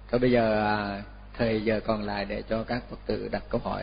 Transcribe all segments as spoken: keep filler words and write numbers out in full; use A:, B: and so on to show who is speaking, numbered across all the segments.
A: Thôi bây giờ à, thời giờ còn lại để cho các Phật tử đặt câu hỏi.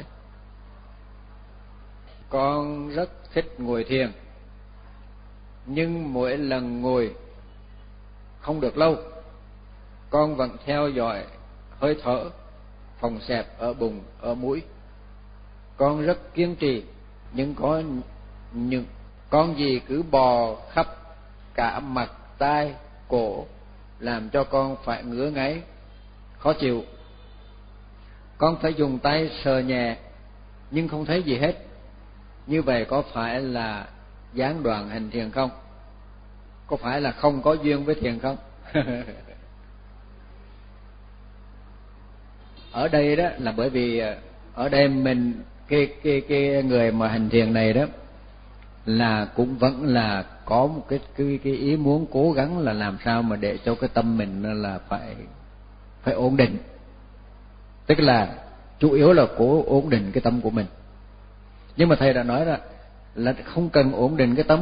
A: Con rất thích ngồi thiền, nhưng mỗi lần ngồi không được lâu, con vẫn theo dõi hơi thở phòng xẹp ở bụng, ở mũi. Con rất kiên trì, nhưng có những con gì cứ bò khắp cả mặt, tai, cổ, làm cho con phải ngứa ngáy, khó chịu. Con phải dùng tay sờ nhẹ, nhưng không thấy gì hết. Như vậy có phải là gián đoạn hành thiền không? Có phải là không có duyên với thiền không? Ở đây đó là bởi vì ở đây mình cái cái cái người mà hành thiền này đó là cũng vẫn là có một cái cái cái ý muốn cố gắng là làm sao mà để cho cái tâm mình là phải phải ổn định. Tức là chủ yếu là cố ổn định cái tâm của mình. Nhưng mà thầy đã nói là là không cần ổn định cái tâm.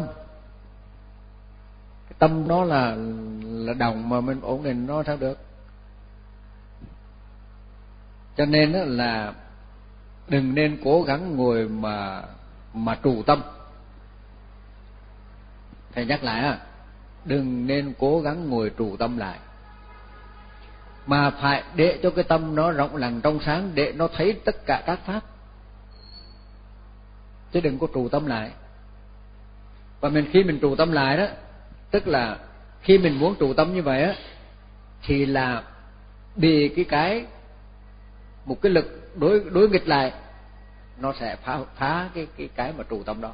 A: Cái tâm nó là là đồng mà mình ổn định nó sao được. Cho nên đó là đừng nên cố gắng ngồi mà mà trụ tâm. Thầy nhắc lại á, đừng nên cố gắng ngồi trụ tâm lại, mà phải để cho cái tâm nó rộng lặng trong sáng, để nó thấy tất cả các pháp, chứ đừng có trụ tâm lại. Và mình khi mình trụ tâm lại đó, tức là khi mình muốn trụ tâm như vậy á, thì là bị cái cái một cái lực đối đối nghịch lại, nó sẽ phá phá cái cái cái mà trụ tâm đó.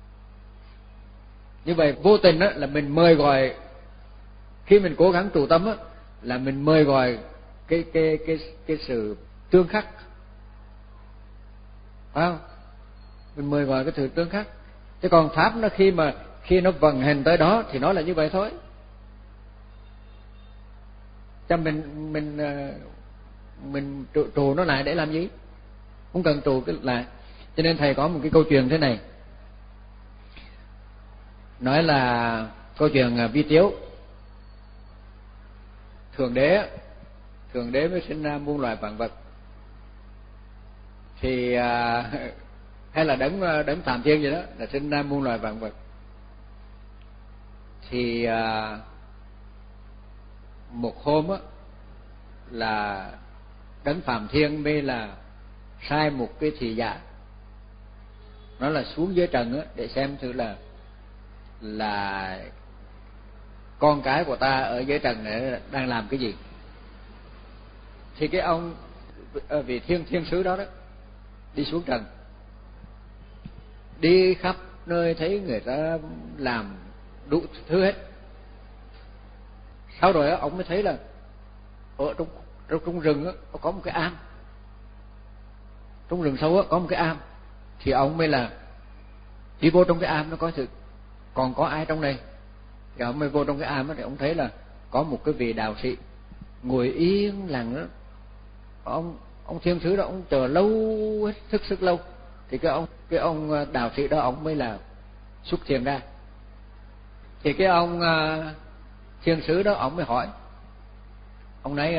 A: Như vậy vô tình á là mình mời gọi, khi mình cố gắng trụ tâm á là mình mời gọi cái cái cái cái sự tương khắc, phải không? Mình mời gọi cái sự tương khắc. Chứ còn pháp nó khi mà khi nó vận hành tới đó thì nó là như vậy thôi. Cho mình mình mình trụ, trụ nó lại để làm gì? Không cần trụ cái lại. Cho nên thầy có một cái câu chuyện thế này, nói là câu chuyện Vi Tiếu. Thượng đế thượng đế mới sinh ra muôn loài vạn vật, thì à, hay là đấng đấng Phạm Thiên vậy đó, là sinh ra muôn loài vạn vật. Thì à, một hôm á là đấng Phạm Thiên mới là sai một cái thị giả, nó là xuống dưới trần á để xem thử là là con cái của ta ở dưới trần này đang làm cái gì. Thì cái ông vị thiên thiên sứ đó đó đi xuống trần, đi khắp nơi thấy người ta làm đủ thứ hết. Sau rồi đó, ông mới thấy là ở trong trong, trong rừng á có một cái am, trong rừng sâu á có một cái am. Thì ông mới là đi vô trong cái am nó coi thử còn có ai trong này. Thì ông mới vô trong cái am đó, thì ông thấy là có một cái vị đạo sĩ ngồi yên lặng đó. Ông ông thiên sứ đó ông chờ lâu hết sức sức lâu. Thì cái ông cái ông đạo sĩ đó ông mới là xuất thiền ra. Thì cái ông thiên sứ đó ông mới hỏi, ông nói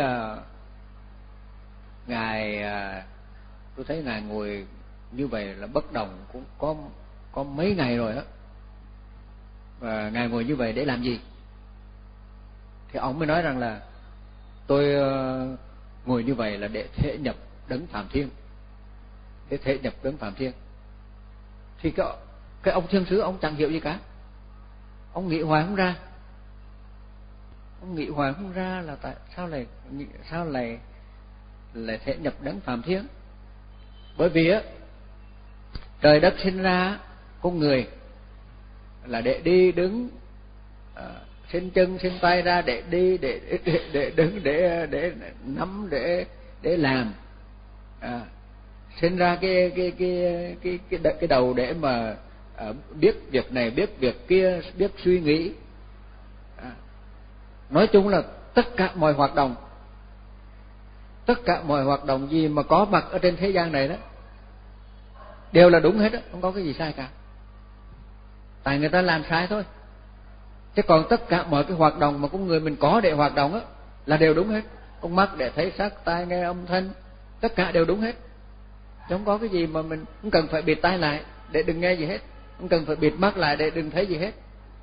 A: ngài, tôi thấy ngài ngồi như vậy là bất động cũng có có mấy ngày rồi á, và ngài ngồi như vậy để làm gì? Thì ông mới nói rằng là tôi ngồi như vậy là để thể nhập đấng Phạm Thiên, để thể nhập đấng Phạm Thiên. Thì cái, cái ông thiên sứ ông chẳng hiểu gì cả, ông nghĩ hoài không ra, ông nghĩ hoài không ra là tại sao lại sao lại lại thể nhập đấng Phạm Thiên. Bởi vì á trời đất sinh ra con người là để đi đứng, à,伸chân伸tay ra để đi, để để để đứng, để để nắm, để để làm, à, sinh ra cái cái cái cái cái cái đầu để mà à, biết việc này biết việc kia, biết suy nghĩ, à, nói chung là tất cả mọi hoạt động, tất cả mọi hoạt động gì mà có mặt ở trên thế gian này đó đều là đúng hết đó, không có cái gì sai cả. Tại người ta làm sai thôi. Chứ còn tất cả mọi cái hoạt động mà con người mình có để hoạt động á là đều đúng hết. con mắt để thấy sắc, tai nghe âm thanh, tất cả đều đúng hết. Không có cái gì mà mình không cần phải bịt tai lại để đừng nghe gì hết, không cần phải bịt mắt lại để đừng thấy gì hết.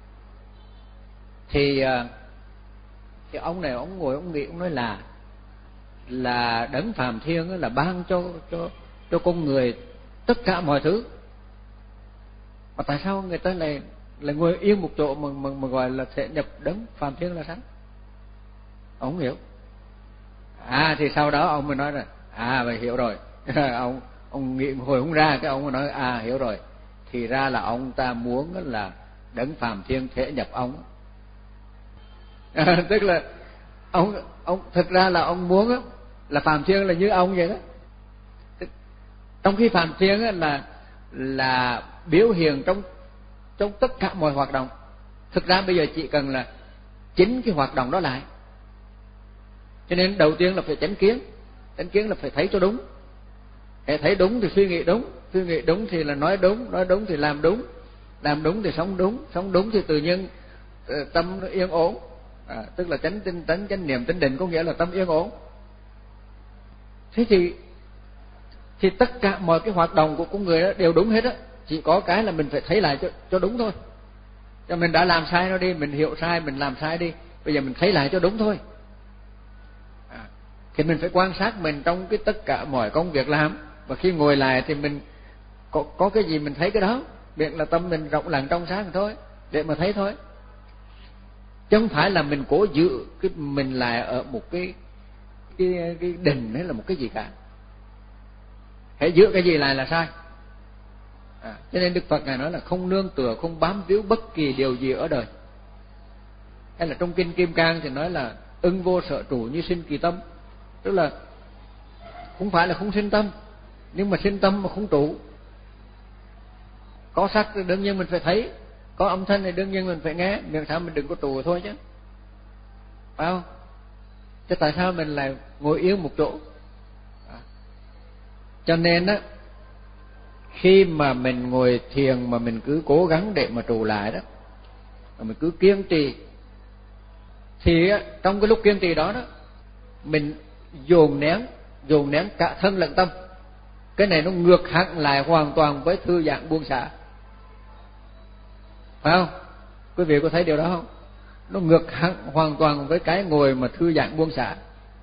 A: Thì thì ông này ông ngồi ông nghĩ, ông nói là là đấng Phạm Thiên là ban cho cho cho con người tất cả mọi thứ, mà tại sao người ta lại lại ngồi yên một chỗ mà mà, mà gọi là thể nhập đấng Phạm Thiên là sao? Ông không hiểu. À thì sau đó ông mới nói là à vậy hiểu rồi. ông ông nghĩ hồi không ra, cái ông mới nói à hiểu rồi, thì ra là ông ta muốn là đấng Phạm Thiên thể nhập ông. À, tức là ông ông thực ra là ông muốn á, là Phạm Thiên là như ông vậy đó. Trong khi Phạm Thiên á, là là biểu hiện trong trong tất cả mọi hoạt động, thực ra bây giờ chỉ cần là chính cái hoạt động đó lại. Cho nên đầu tiên là phải chánh kiến, chánh kiến là phải thấy cho đúng, để thấy đúng thì suy nghĩ đúng, suy nghĩ đúng thì là nói đúng, nói đúng thì làm đúng, làm đúng thì sống đúng, sống đúng thì tự nhiên tâm nó yên ổn. À, tức là chánh tinh tấn, chánh niệm, chánh định, có nghĩa là tâm yên ổn. Thế thì thì tất cả mọi cái hoạt động của con người đó đều đúng hết á, chỉ có cái là mình phải thấy lại cho cho đúng thôi. Cho mình đã làm sai nó đi, mình hiểu sai, mình làm sai đi, bây giờ mình thấy lại cho đúng thôi. À, thì mình phải quan sát mình trong cái tất cả mọi công việc làm, và khi ngồi lại thì mình có có cái gì mình thấy cái đó, miễn là tâm mình rộng lặng trong sáng thôi, để mà thấy thôi. Chứ không phải là mình cố giữ cái mình lại ở một cái cái cái đình hay là một cái gì cả. Hãy giữ cái gì lại là sai. À, cho nên Đức Phật ngài nói là không nương tựa, không bám víu bất kỳ điều gì ở đời. Hay là trong kinh Kim Cang thì nói là ưng vô sở trụ như sinh kỳ tâm, tức là không phải là không sinh tâm, nhưng mà sinh tâm mà không trụ. Có sắc thì đương nhiên mình phải thấy, có âm thanh thì đương nhiên mình phải nghe, miễn sao mình đừng có trụ thôi chứ, phải không? Chứ tại sao mình lại ngồi yên một chỗ? À, cho nên á, khi mà mình ngồi thiền mà mình cứ cố gắng để mà trụ lại đó, mà mình cứ kiên trì, thì á, trong cái lúc kiên trì đó đó, mình dồn nén, dồn nén cả thân lẫn tâm. Cái này nó ngược hẳn lại hoàn toàn với thư giãn buông xả, phải không? Quý vị có thấy điều đó không? Nó ngược hẳn hoàn toàn với cái ngồi mà thư giãn buông xả.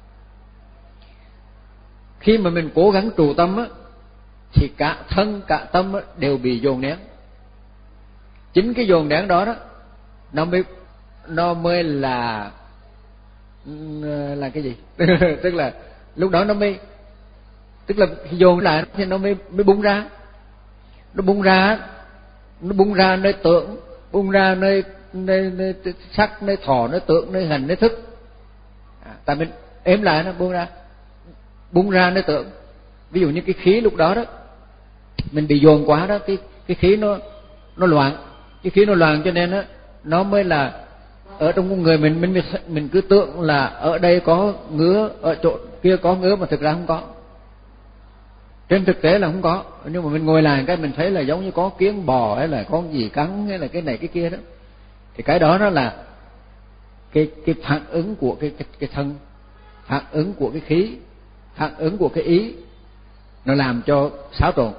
A: Khi mà mình cố gắng trụ tâm á, thì cả thân cả tâm á, đều bị dồn nén. Chính cái dồn nén đó đó, nó mới nó mới là là cái gì? Tức là lúc đó nó mới, tức là dồn lại thì nó mới mới bung ra, nó bung ra, nó bung ra nơi tưởng, bung ra nơi nơi, nơi sắc, nơi thọ, nơi tưởng, nơi hành, nơi thức. À, tại mình ém lại nó bung ra, bung ra nơi tưởng. Ví dụ như cái khí lúc đó đó, mình bị dồn quá đó, cái cái khí nó nó loạn, cái khí nó loạn cho nên đó, nó mới là ở trong con người mình mình mình cứ tưởng là ở đây có ngứa, ở chỗ kia có ngứa, mà thực ra không có. Trên thực tế là không có, nhưng mà mình ngồi lại cái mình thấy là giống như có kiến bò hay là con gì cắn hay là cái này cái kia đó, thì cái đó nó là cái cái phản ứng của cái cái, cái thân, phản ứng của cái khí, phản ứng của cái ý, nó làm cho xáo trộn.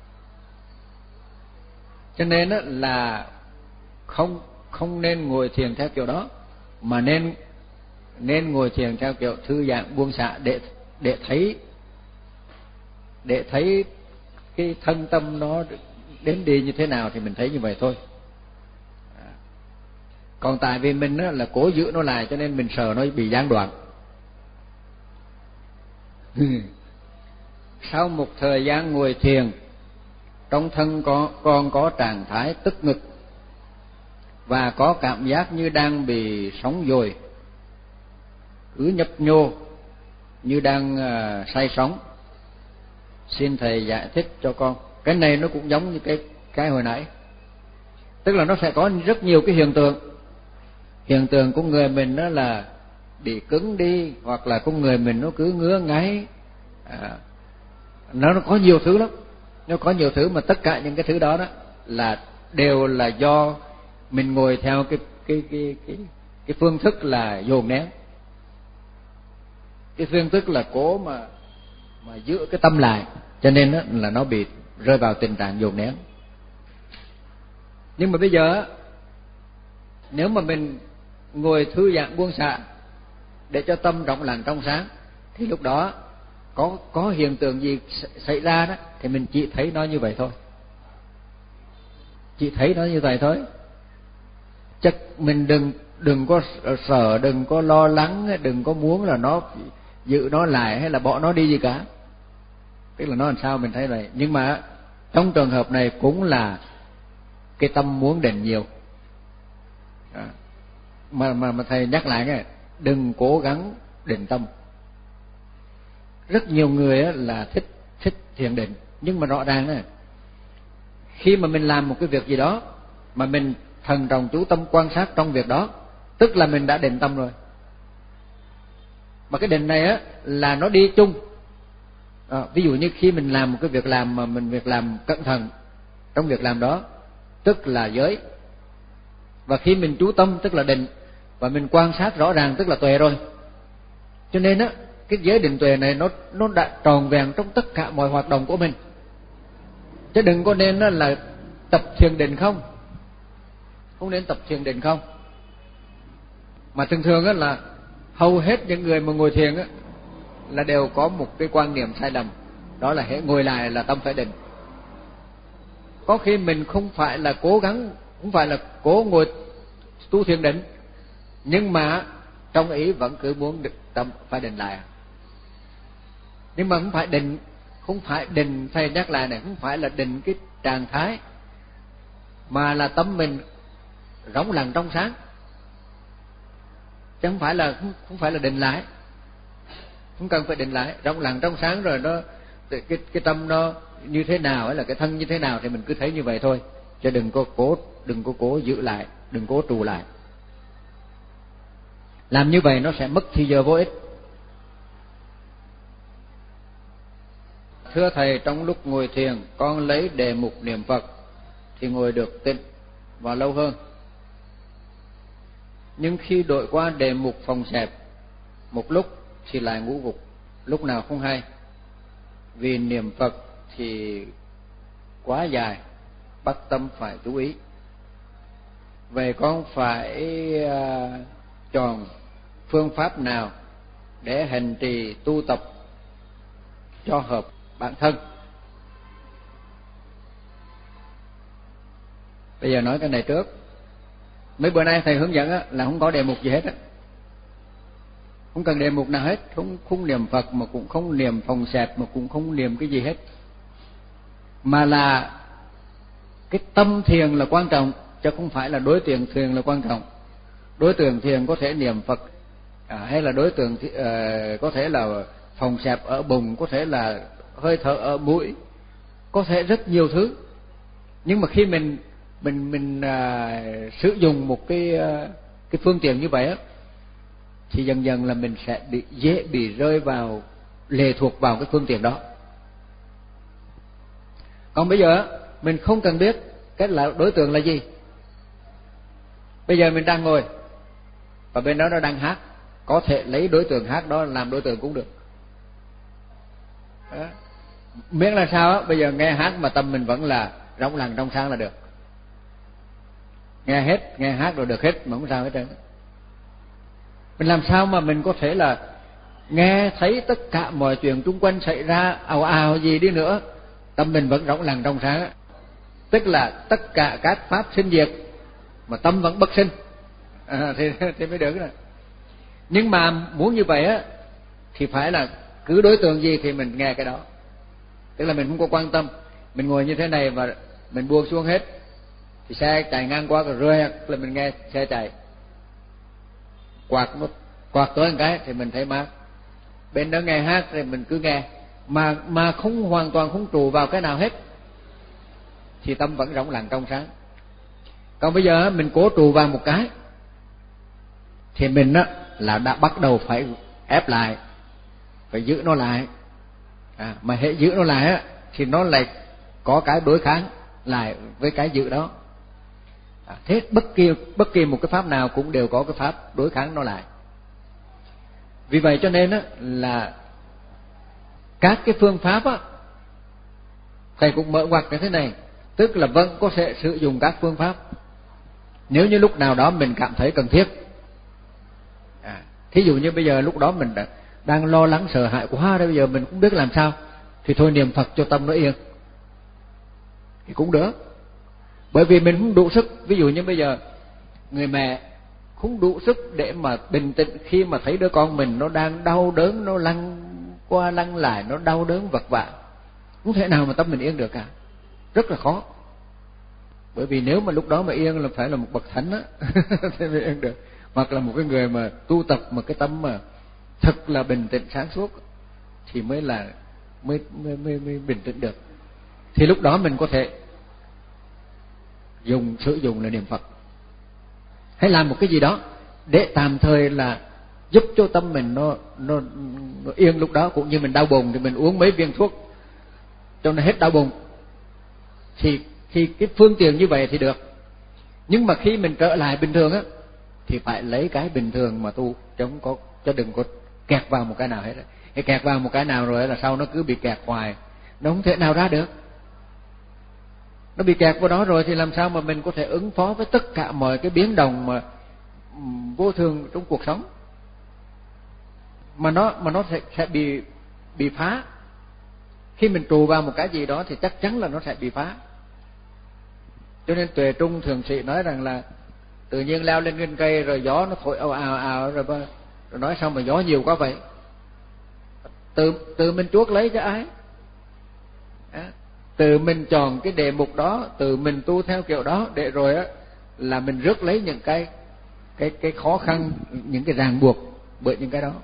A: Cho nên đó là không không nên ngồi thiền theo kiểu đó, mà nên nên ngồi thiền theo kiểu thư giãn buông xả, để để thấy để thấy cái thân tâm nó đến đi như thế nào thì mình thấy như vậy thôi. À, còn tại vì mình á, là cố giữ nó lại, cho nên mình sợ nó bị gián đoạn. Sau một thời gian ngồi thiền, trong thân có con có trạng thái tức ngực và có cảm giác như đang bị sóng dồi, cứ nhấp nhô như đang uh, say sóng. Xin thầy giải thích cho con. Cái này nó cũng giống như cái cái hồi nãy, tức là nó sẽ có rất nhiều cái hiện tượng. Hiện tượng của người mình đó là bị cứng đi, hoặc là con người mình nó cứ ngứa ngáy, à, nó nó có nhiều thứ lắm, nó có nhiều thứ mà tất cả những cái thứ đó đó là đều là do mình ngồi theo cái cái cái cái cái phương thức là dồn nén. Cái phiền tức là cố mà mà giữ cái tâm lại, cho nên đó là nó bị rơi vào tình trạng dồn nén. Nhưng mà bây giờ nếu mà mình ngồi thư giãn buông xả để cho tâm rộng lặng trong sáng, thì lúc đó có có hiện tượng gì xảy ra đó thì mình chỉ thấy nó như vậy thôi, chỉ thấy nó như vậy thôi. Chắc mình đừng đừng có sợ, đừng có lo lắng, đừng có muốn là nó giữ nó lại hay là bỏ nó đi gì cả. Tức là nó làm sao mình thấy vậy. Nhưng mà trong trường hợp này cũng là cái tâm muốn định nhiều. À, mà mà mà thầy nhắc lại nghe, đừng cố gắng định tâm. Rất nhiều người là thích thích thiền định, nhưng mà rõ ràng này, khi mà mình làm một cái việc gì đó mà mình thần trọng chú tâm quan sát trong việc đó, tức là mình đã định tâm rồi. Mà cái định này á là nó đi chung. À, ví dụ như khi mình làm một cái việc làm mà mình việc làm cẩn thận trong việc làm đó, tức là giới. Và khi mình chú tâm tức là định, và mình quan sát rõ ràng tức là tuệ rồi. Cho nên á, cái giới định tuệ này nó nó đã tròn vẹn trong tất cả mọi hoạt động của mình. Chứ đừng có nên là tập thiền định không, không nên tập thiền định không. Mà thường thường á là hầu hết những người mà ngồi thiền á là đều có một cái quan niệm sai lầm, đó là hễ ngồi lại là tâm phải định. Có khi mình không phải là cố gắng, không phải là cố ngồi tu thiền định, nhưng mà trong ý vẫn cứ muốn tâm phải định lại. Nhưng mà không phải định, không phải định, thầy nhắc lại này, không phải là định cái trạng thái, mà là tâm mình rỗng lặng trong sáng, chứ không phải là không phải là định lại. Không cần phải định lại, rỗng lặng trong sáng rồi nó cái cái tâm nó như thế nào hay là cái thân như thế nào thì mình cứ thấy như vậy thôi, chứ đừng có cố đừng có cố giữ lại, đừng cố trụ lại. Làm như vậy nó sẽ mất thì giờ vô ích. Thưa thầy, trong lúc ngồi thiền con lấy đề mục niệm Phật thì ngồi được tịnh và lâu hơn. Nhưng khi đổi qua đề mục phòng xẹp một lúc thì lại ngủ gục, lúc nào không hay. Vì niệm Phật thì quá dài, bắt tâm phải chú ý. Vậy con phải uh, chọn phương pháp nào để hành trì tu tập cho hợp bản thân? Bây giờ nói cái này trước. Mấy bữa nay thầy hướng dẫn á, là không có đề mục gì hết á, không cần đề mục nào hết, không không niệm Phật mà cũng không niệm phòng xẹp mà cũng không niệm cái gì hết, mà là cái tâm thiền là quan trọng, chứ không phải là đối tượng thiền là quan trọng. Đối tượng thiền có thể niệm Phật, à, hay là đối tượng uh, có thể là phòng xẹp ở bụng, có thể là hơi thở ở mũi, có thể rất nhiều thứ. Nhưng mà khi mình mình mình uh, sử dụng một cái uh, cái phương tiện như vậy á, thì dần dần là mình sẽ bị dễ bị rơi vào lệ thuộc vào cái phương tiện đó. Còn bây giờ mình không cần biết cái là đối tượng là gì. Bây giờ mình đang ngồi và bên đó nó đang hát, có thể lấy đối tượng hát đó làm đối tượng cũng được. Đó. Miễn là sao á, bây giờ nghe hát mà tâm mình vẫn là rỗng lặng trong sáng là được. Nghe hết, nghe hát rồi được hết mà không sao hết trơn. Mình làm sao mà mình có thể là nghe thấy tất cả mọi chuyện xung quanh xảy ra ào ào gì đi nữa, tâm mình vẫn rỗng lặng trong sáng á. Tức là tất cả các pháp sinh diệt mà tâm vẫn bất sinh, à, thì, thì mới được rồi. Nhưng mà muốn như vậy á thì phải là cứ đối tượng gì thì mình nghe cái đó. Tức là mình không có quan tâm, mình ngồi như thế này và mình buông xuống hết, thì xe chạy ngang qua rồi rơi là mình nghe xe chạy, quạt nó quạt tới một cái thì mình thấy mát. Bên đó nghe hát thì mình cứ nghe, mà mà không hoàn toàn không trụ vào cái nào hết, thì tâm vẫn rỗng lặng trong sáng. Còn bây giờ mình cố trụ vào một cái thì mình á là đã bắt đầu phải ép lại, phải giữ nó lại. À, mà hệ giữ nó lại á thì nó lại có cái đối kháng lại với cái giữ đó. À, thế bất kỳ bất kỳ một cái pháp nào cũng đều có cái pháp đối kháng nó lại. Vì vậy cho nên á là các cái phương pháp á, thầy cũng mở ngoặt như thế này, tức là vẫn có thể sử dụng các phương pháp nếu như lúc nào đó mình cảm thấy cần thiết. À, thí dụ như bây giờ lúc đó mình đã, đang lo lắng sợ hãi quá, bây giờ mình cũng biết làm sao, thì thôi niệm Phật cho tâm nó yên thì cũng được. Bởi vì mình không đủ sức. Ví dụ như bây giờ người mẹ không đủ sức để mà bình tĩnh khi mà thấy đứa con mình nó đang đau đớn, nó lăn qua lăn lại, nó đau đớn vật vã, không thể nào mà tâm mình yên được cả, rất là khó. Bởi vì nếu mà lúc đó mà yên là phải là một bậc thánh á thì mới yên được, hoặc là một cái người mà tu tập mà cái tâm mà thật là bình tĩnh sáng suốt thì mới là mới mới mới, mới bình tĩnh được. Thì lúc đó mình có thể dùng sử dụng là niệm Phật, hay làm một cái gì đó để tạm thời là giúp cho tâm mình nó nó, nó yên lúc đó. Cũng như mình đau bụng thì mình uống mấy viên thuốc cho nó hết đau bụng, thì thì cái phương tiện như vậy thì được. Nhưng mà khi mình trở lại bình thường á thì phải lấy cái bình thường mà tu, chứ không có, chứ đừng có kẹt vào một cái nào hết. Cái kẹt vào một cái nào rồi là sau nó cứ bị kẹt hoài, nó không thể nào ra được. Nó bị kẹt vào đó rồi thì làm sao mà mình có thể ứng phó với tất cả mọi cái biến động mà vô thường trong cuộc sống, mà nó mà nó sẽ, sẽ bị bị phá. Khi mình trụ vào một cái gì đó thì chắc chắn là nó sẽ bị phá. Cho nên Tuệ Trung thượng sĩ nói rằng là tự nhiên leo lên trên cây rồi gió nó thổi ào ào ào rồi, rồi nói sao mà gió nhiều quá vậy, tự tự mình chuốc lấy cho ai. À, tự mình chọn cái đề mục đó, tự mình tu theo kiểu đó, để rồi á là mình rước lấy những cái cái cái khó khăn, những cái ràng buộc bởi những cái đó.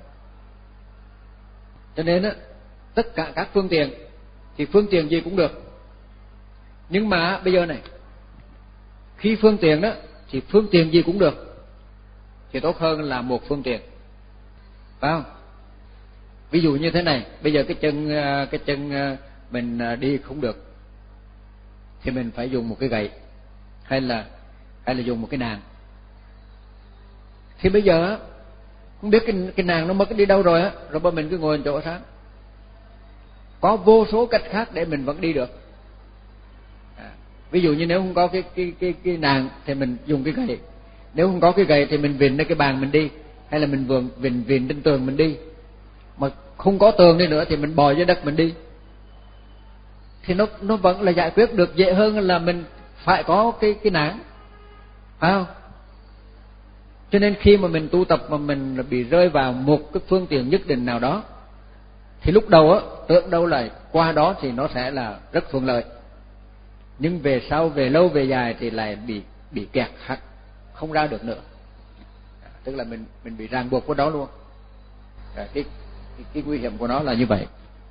A: Cho nên á tất cả các phương tiện thì phương tiện gì cũng được. Nhưng mà bây giờ này, khi phương tiện đó thì phương tiện gì cũng được thì tốt hơn là một phương tiện, phải không? Ví dụ như thế này, bây giờ cái chân cái chân mình đi không được thì mình phải dùng một cái gậy hay là hay là dùng một cái nàng. Thì bây giờ không biết cái cái nàng nó mất đi đâu rồi á, rồi bây mình cứ ngồi chỗ sáng. Có vô số cách khác để mình vẫn đi được. À, ví dụ như nếu không có cái cái cái cái nàng thì mình dùng cái gậy. Nếu không có cái gậy thì mình vịn lên cái bàn mình đi, hay là mình vườn vịn vịn trên tường mình đi. Mà không có tường đi nữa thì mình bò dưới đất mình đi. Thì nó nó vẫn là giải quyết được dễ hơn là mình phải có cái cái nàng, phải không? Cho nên khi mà mình tu tập mà mình bị rơi vào một cái phương tiện nhất định nào đó thì lúc đầu á tưởng đâu là qua đó thì nó sẽ là rất thuận lợi, nhưng về sau, về lâu về dài thì lại bị bị kẹt hắt, không ra được nữa. Tức là mình mình bị ràng buộc của đó luôn. Cái, cái cái nguy hiểm của nó là như vậy.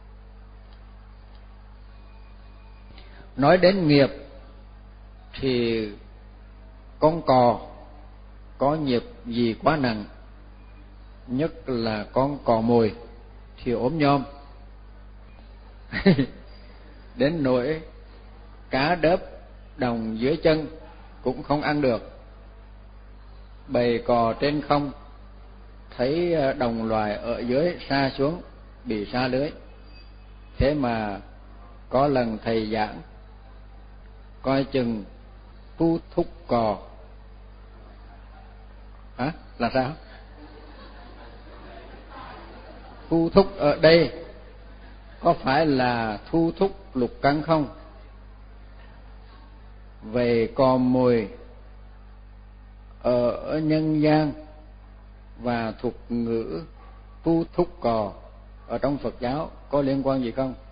A: Nói đến nghiệp thì con cò có nghiệp gì quá nặng, nhất là con cò mồi thì ốm nhom đến nỗi cá đớp đồng dưới chân cũng không ăn được. Bầy cò trên không thấy đồng loài ở dưới sa xuống bị sa lưới. Thế mà có lần thầy giảng coi chừng thu thúc cò. Hả? Là sao? Thu thúc ở đây có phải là thu thúc lục căn không? Về cò mồi ở nhân gian và thuật ngữ thu thúc cò ở trong Phật giáo có liên quan gì không?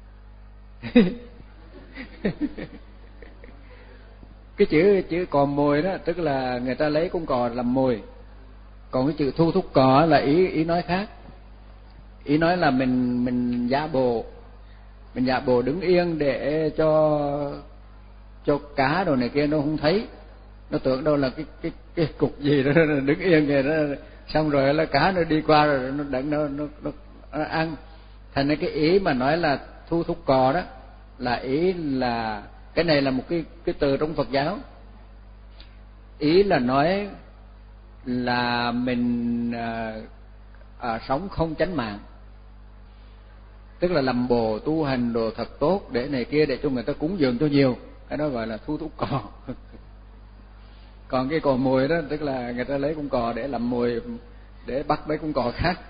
A: Cái chữ chữ cò mồi đó tức là người ta lấy con cò làm mồi, còn cái chữ thu thúc cò là ý ý nói khác. Ý nói là mình mình giả bộ mình giả bộ đứng yên để cho cho cá đồ này kia nó không thấy, nó tưởng đâu là cái cái cái cục gì đó đứng yên vậy đó, xong rồi là cá nó đi qua rồi nó đặng nó nó, nó, nó ăn. Thành ra cái ý mà nói là thu thúc cò đó là ý là cái này là một cái cái từ trong Phật giáo. Ý là nói là mình à, sống không chánh mạng, tức là làm bồ tu hành đồ thật tốt để này kia để cho người ta cúng dường cho nhiều, cái đó gọi là thu thúc cò. Còn cái cò mồi đó tức là người ta lấy con cò để làm mồi để bắt mấy con cò khác.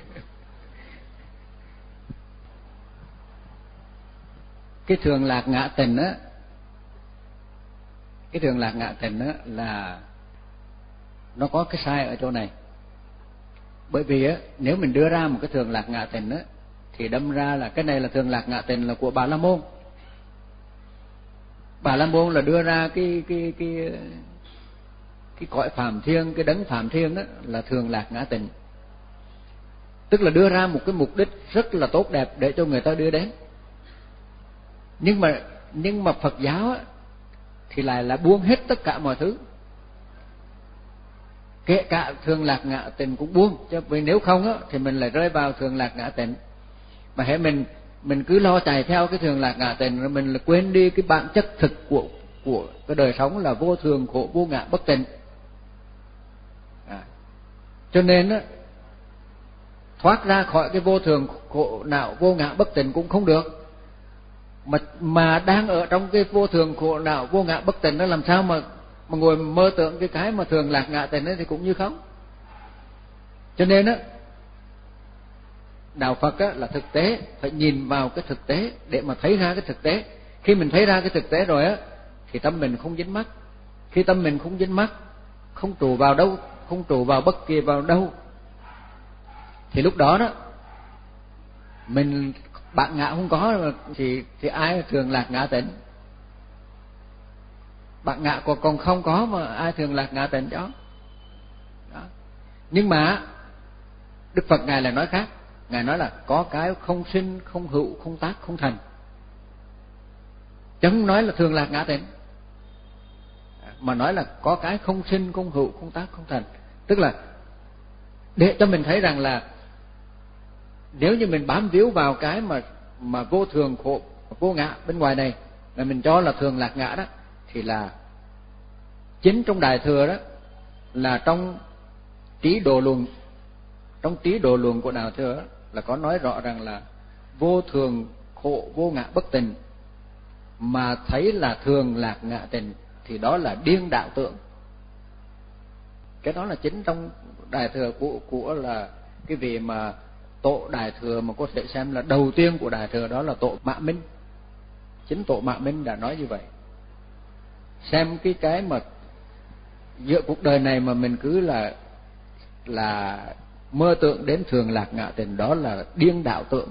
A: Cái thường lạc ngã tình á, cái thường lạc ngã tình á là nó có cái sai ở chỗ này. Bởi vì á, nếu mình đưa ra một cái thường lạc ngã tình á, thì đâm ra là cái này là thường lạc ngã tình là của Bà La Môn. Bà La Môn là đưa ra cái cái cái cái cõi phàm thiên, cái đấng phàm thiên đó là thường lạc ngã tình, tức là đưa ra một cái mục đích rất là tốt đẹp để cho người ta đưa đến. Nhưng mà nhưng mà Phật giáo á, thì lại là buông hết tất cả mọi thứ, kể cả thường lạc ngã tình cũng buông, chứ vì nếu không á thì mình lại rơi vào thường lạc ngã tình. Mà hễ mình mình cứ lo chạy theo cái thường lạc ngã tình rồi mình là quên đi cái bản chất thực của của cái đời sống là vô thường khổ vô ngã bất tịnh. À, cho nên á, thoát ra khỏi cái vô thường khổ não vô ngã bất tịnh cũng không được, mà mà đang ở trong cái vô thường khổ não vô ngã bất tịnh nó làm sao mà mà ngồi mơ tưởng cái cái mà thường lạc ngã tình ấy thì cũng như không. Cho nên á, đạo Phật á là thực tế, phải nhìn vào cái thực tế để mà thấy ra cái thực tế. Khi mình thấy ra cái thực tế rồi á thì tâm mình không dính mắc. Khi tâm mình không dính mắc, không trụ vào đâu, không trụ vào bất kỳ vào đâu, thì lúc đó đó mình bạn ngã không có thì thì ai thường lạc ngã tịnh? Bạn ngã còn còn không có mà ai thường lạc ngã tịnh đó. Đó. Nhưng mà Đức Phật ngài là nói khác, ngài nói là có cái không sinh, không hữu, không tác, không thành, chứ không nói là thường lạc ngã tịnh, mà nói là có cái không sinh, không hữu, không tác, không thành, tức là để cho mình thấy rằng là nếu như mình bám víu vào cái mà mà vô thường khổ vô ngã bên ngoài này mà mình cho là thường lạc ngã đó, thì là chính trong Đại Thừa đó là trong trí độ luận, trong trí độ luận của Đạo Thừa đó, là có nói rõ rằng là vô thường khổ vô ngã bất tịnh mà thấy là thường lạc ngã tịnh thì đó là điên đạo tượng. Cái đó là chính trong Đại Thừa của của là cái vị mà tổ Đại Thừa mà có thể xem là đầu tiên của Đại Thừa, đó là tổ Mã Minh. Chính tổ Mã Minh đã nói như vậy. Xem cái cái mà giữa cuộc đời này mà mình cứ là là mơ tượng đến thường lạc ngã tịnh, đó là điên đạo tượng.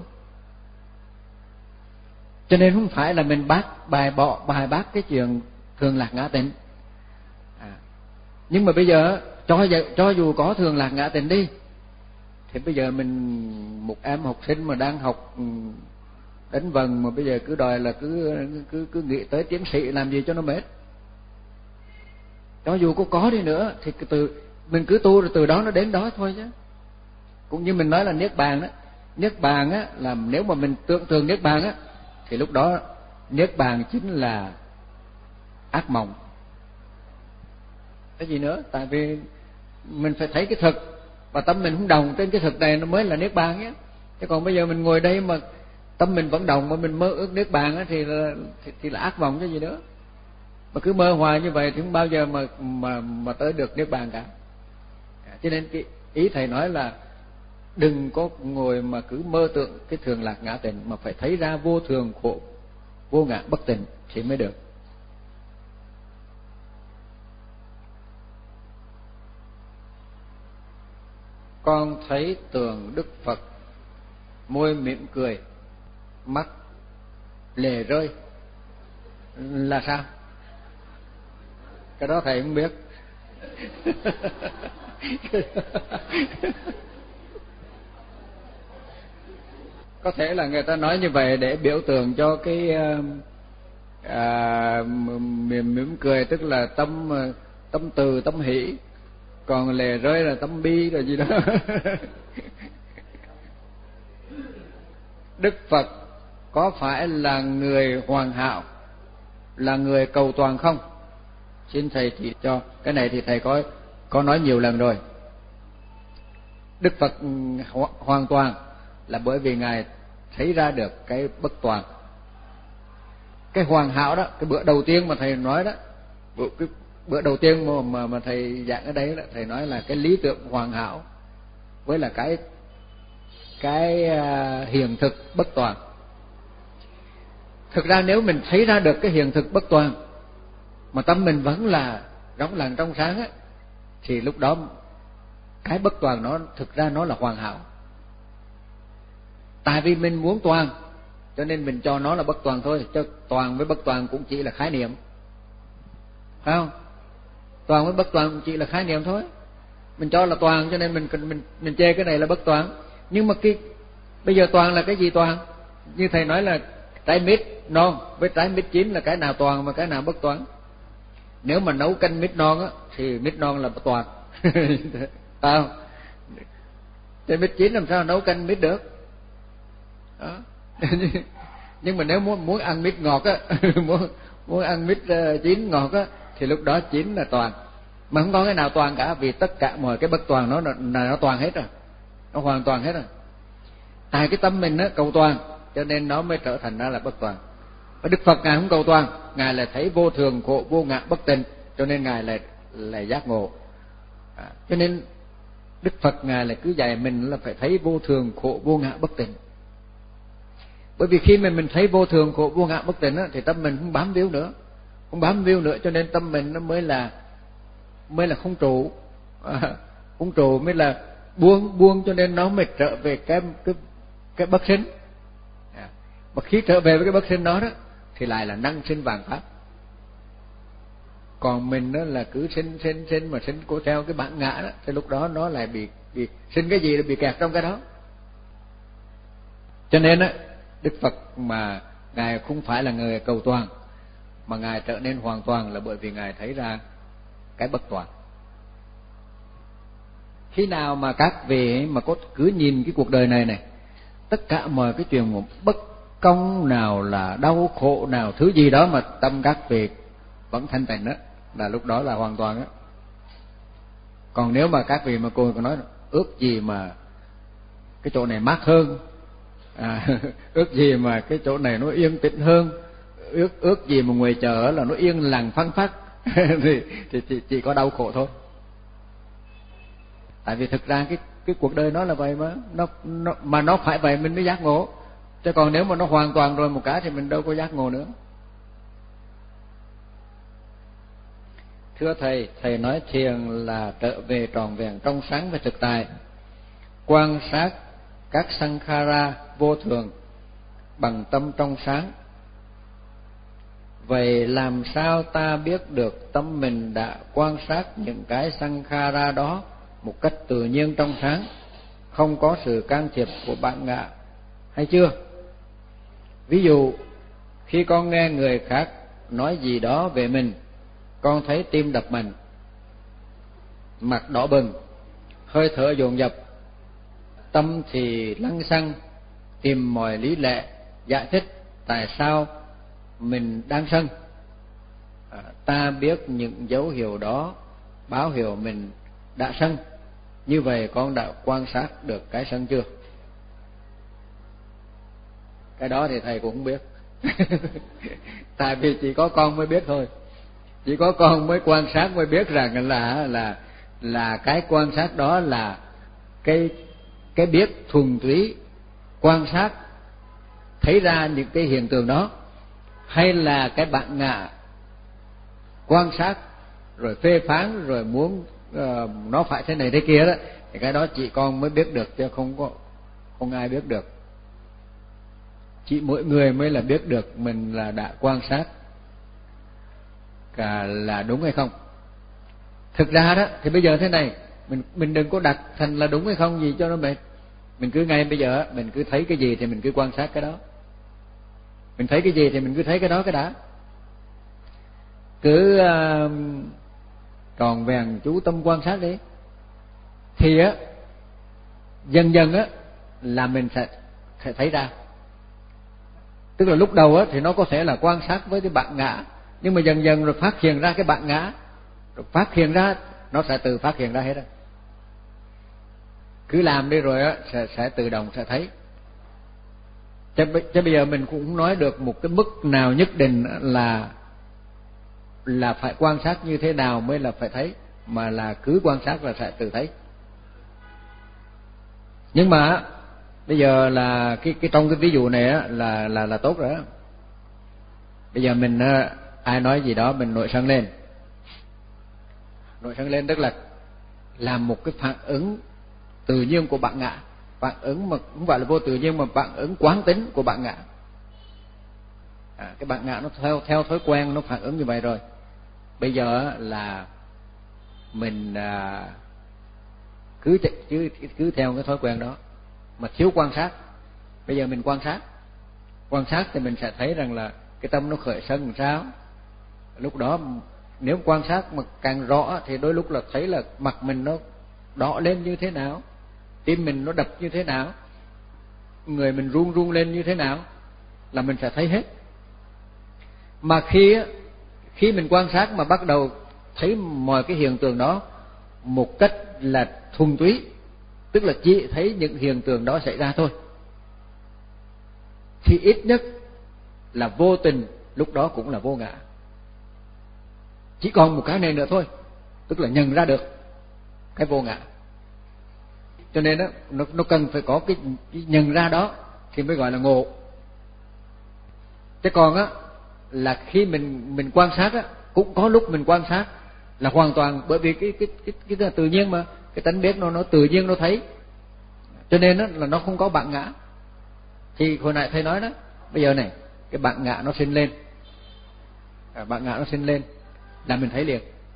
A: Cho nên không phải là mình bác bài bỏ bài bác cái chuyện thường lạc ngã tịnh. À, nhưng mà bây giờ cho cho dù có thường lạc ngã tịnh đi, thì bây giờ mình một em học sinh mà đang học đánh vần mà bây giờ cứ đòi là cứ cứ cứ nghĩ tới tiến sĩ làm gì cho nó mệt. Cho dù có có đi nữa thì từ mình cứ tu rồi từ đó nó đến đó thôi chứ. Cũng như mình nói là niết bàn đó, niết bàn á là nếu mà mình tưởng tượng niết bàn á thì lúc đó niết bàn chính là ác mộng. Cái gì nữa? Tại vì mình phải thấy cái thực và tâm mình không đồng trên cái thực này nó mới là niết bàn nhé. Chứ còn bây giờ mình ngồi đây mà tâm mình vẫn đồng mà mình mơ ước niết bàn á thì là thì, thì là ác mộng chứ gì nữa. Mà cứ mơ hoài như vậy thì không bao giờ mà mà mà tới được niết bàn cả. Cho nên cái ý thầy nói là đừng có ngồi mà cứ mơ tượng cái thường lạc ngã tịnh, mà phải thấy ra vô thường khổ vô ngã bất tịnh thì mới được. Con thấy tượng Đức Phật môi mỉm cười, mắt lệ rơi là sao? Cái đó thầy không biết. Có thể là người ta nói như vậy để biểu tượng cho cái à, mỉm mỉm cười, tức là tâm tâm từ tâm hỷ, còn lệ rơi là tâm bi rồi gì đó. Đức Phật có phải là người hoàn hảo, là người cầu toàn không? Xin thầy chỉ cho cái này thì thầy có có nói nhiều lần rồi. Đức Phật hoàn toàn là bởi vì ngài thấy ra được cái bất toàn. Cái hoàn hảo đó, cái bữa đầu tiên mà thầy nói đó, bữa, cái bữa đầu tiên mà, mà mà thầy giảng ở đây đó, thầy nói là cái lý tưởng hoàn hảo với là cái cái uh, hiện thực bất toàn. Thực ra nếu mình thấy ra được cái hiện thực bất toàn mà tâm mình vẫn là rỗng lặng trong sáng á, thì lúc đó cái bất toàn nó thực ra nó là hoàn hảo. Tại vì mình muốn toàn cho nên mình cho nó là bất toàn thôi, cho toàn với bất toàn cũng chỉ là khái niệm, phải không? Toàn với bất toàn cũng chỉ là khái niệm thôi. Mình cho là toàn cho nên mình mình mình chê cái này là bất toàn. Nhưng mà cái bây giờ toàn là cái gì toàn? Như thầy nói là trái mít non với trái mít chín là cái nào toàn và cái nào bất toàn? Nếu mà nấu canh mít non á thì mít non là bất toàn. Phải không? Trái mít chín làm sao nấu canh mít được? Đó. Nhưng mà nếu muốn muốn ăn mít ngọt á, muốn muốn ăn mít uh, chín ngọt á thì lúc đó chín là toàn. Mà không có cái nào toàn cả, vì tất cả mọi cái bất toàn nó là nó toàn hết rồi. Nó hoàn toàn hết rồi. Tại cái tâm mình á cầu toàn cho nên nó mới trở thành ra là bất toàn. Và Đức Phật ngài không cầu toàn, ngài là thấy vô thường khổ vô ngã bất tịnh cho nên ngài là là giác ngộ. À, cho nên Đức Phật ngài là cứ dạy mình là phải thấy vô thường khổ vô ngã bất tịnh. Bởi vì khi mà mình thấy vô thường khổ vô ngã bất tịnh á, thì tâm mình không bám víu nữa, không bám víu nữa cho nên tâm mình nó mới là mới là không trụ, à, không trụ mới là buông buông cho nên nó mới trở về cái cái cái bất sinh. À, mà khi trở về với cái bất sinh đó đó thì lại là năng sinh vạn pháp. Còn mình đó là cứ sinh sinh sinh mà sinh cố theo cái bản ngã đó, thì lúc đó nó lại bị bị sinh cái gì là bị kẹt trong cái đó. Cho nên á Đức Phật mà ngài không phải là người cầu toàn, mà ngài trở nên hoàn toàn là bởi vì ngài thấy ra cái bất toàn. Khi nào mà các vị mà có cứ nhìn cái cuộc đời này này, tất cả mọi cái chuyện một bất công nào là đau khổ nào thứ gì đó mà tâm các vị vẫn thanh tịnh đó, là lúc đó là hoàn toàn đó. Còn nếu mà các vị mà cô còn nói ước gì mà cái chỗ này mát hơn, à, ước gì mà cái chỗ này nó yên tĩnh hơn, ước ước gì mà ngoài chợ là nó yên lặng phăng phắc thì, thì, thì chỉ có đau khổ thôi. Tại vì thực ra cái cái cuộc đời nó là vậy mà nó, nó mà nó phải vậy mình mới giác ngộ. Chứ còn nếu mà nó hoàn toàn rồi một cái thì mình đâu có giác ngộ nữa. Thưa thầy, thầy nói thiền là trở về trọn vẹn trong sáng và thực tại, quan sát các sankhara vô thường bằng tâm trong sáng. Vậy làm sao ta biết được tâm mình đã quan sát những cái sankhara đó một cách tự nhiên trong sáng, không có sự can thiệp của bản ngã hay chưa? Ví dụ, khi con nghe người khác nói gì đó về mình, con thấy tim đập mạnh, mặt đỏ bừng, hơi thở dồn dập, tâm thì lăng xăng tìm mọi lý lẽ giải thích tại sao mình đang sân. À, ta biết những dấu hiệu đó báo hiệu mình đã sân. Như vậy con đã quan sát được cái sân chưa? Cái đó thì thầy cũng không biết. Tại vì chỉ có con mới biết thôi. Chỉ có con mới quan sát mới biết rằng là là là cái quan sát đó là cái cái biết thuần túy quan sát thấy ra những cái hiện tượng đó, hay là cái bản ngã quan sát rồi phê phán rồi muốn uh, nó phải thế này thế kia đó, thì cái đó chị con mới biết được chứ không có không ai biết được. Chỉ mỗi người mới là biết được mình là đã quan sát cả là đúng hay không. Thực ra đó thì bây giờ thế này, mình mình đừng có đặt thành là đúng hay không gì cho nó mệt. Mình cứ ngay bây giờ mình cứ thấy cái gì thì mình cứ quan sát cái đó. Mình thấy cái gì thì mình cứ thấy cái đó cái đã. Cứ uh, tròn vẹn chú tâm quan sát đi. Thì á dần dần á là mình sẽ, sẽ thấy ra. Tức là lúc đầu á thì nó có thể là quan sát với cái bản ngã, nhưng mà dần dần rồi phát hiện ra cái bản ngã, rồi phát hiện ra nó sẽ tự phát hiện ra hết á. cứ làm đi rồi á sẽ sẽ tự động sẽ thấy. Chứ, chứ bây giờ mình cũng không nói được một cái mức nào nhất định là là phải quan sát như thế nào mới là phải thấy, mà là cứ quan sát là sẽ tự thấy. Nhưng mà bây giờ là cái cái trong cái ví dụ này á là là là tốt rồi đó. Bây giờ mình ai nói gì đó mình nổi sân lên, nổi sân lên tức là làm một cái phản ứng tự nhiên của bản ngã, phản ứng mà không phải là vô tự nhiên mà phản ứng quán tính của bản ngã. À, cái bản ngã nó theo theo thói quen nó phản ứng như vậy rồi. Bây giờ là mình à, cứ cứ cứ theo cái thói quen đó mà thiếu quan sát. Bây giờ mình quan sát, quan sát thì mình sẽ thấy rằng là cái tâm nó khởi sân làm sao. Lúc đó nếu quan sát mà càng rõ thì đôi lúc là thấy là mặt mình nó đỏ lên như thế nào, tim mình nó đập như thế nào, người mình run run lên như thế nào, là mình sẽ thấy hết. Mà khi khi mình quan sát mà bắt đầu thấy mọi cái hiện tượng đó một cách là thuần túy, tức là chỉ thấy những hiện tượng đó xảy ra thôi, thì ít nhất là vô tình lúc đó cũng là vô ngã. Chỉ còn một cái này nữa thôi, tức là nhận ra được cái vô ngã. Cho nên đó, nó, nó cần phải có cái, cái nhận ra đó thì mới gọi là ngộ. Chứ còn á là khi mình mình quan sát á, cũng có lúc mình quan sát là hoàn toàn bởi vì cái cái cái cái, cái tự nhiên mà cái tánh biết nó nó tự nhiên nó thấy, cho nên đó là nó không có bản ngã. Thì hồi nãy thầy nói đó, bây giờ này cái bản ngã nó sinh lên, à, bản ngã nó sinh lên là mình thấy liền.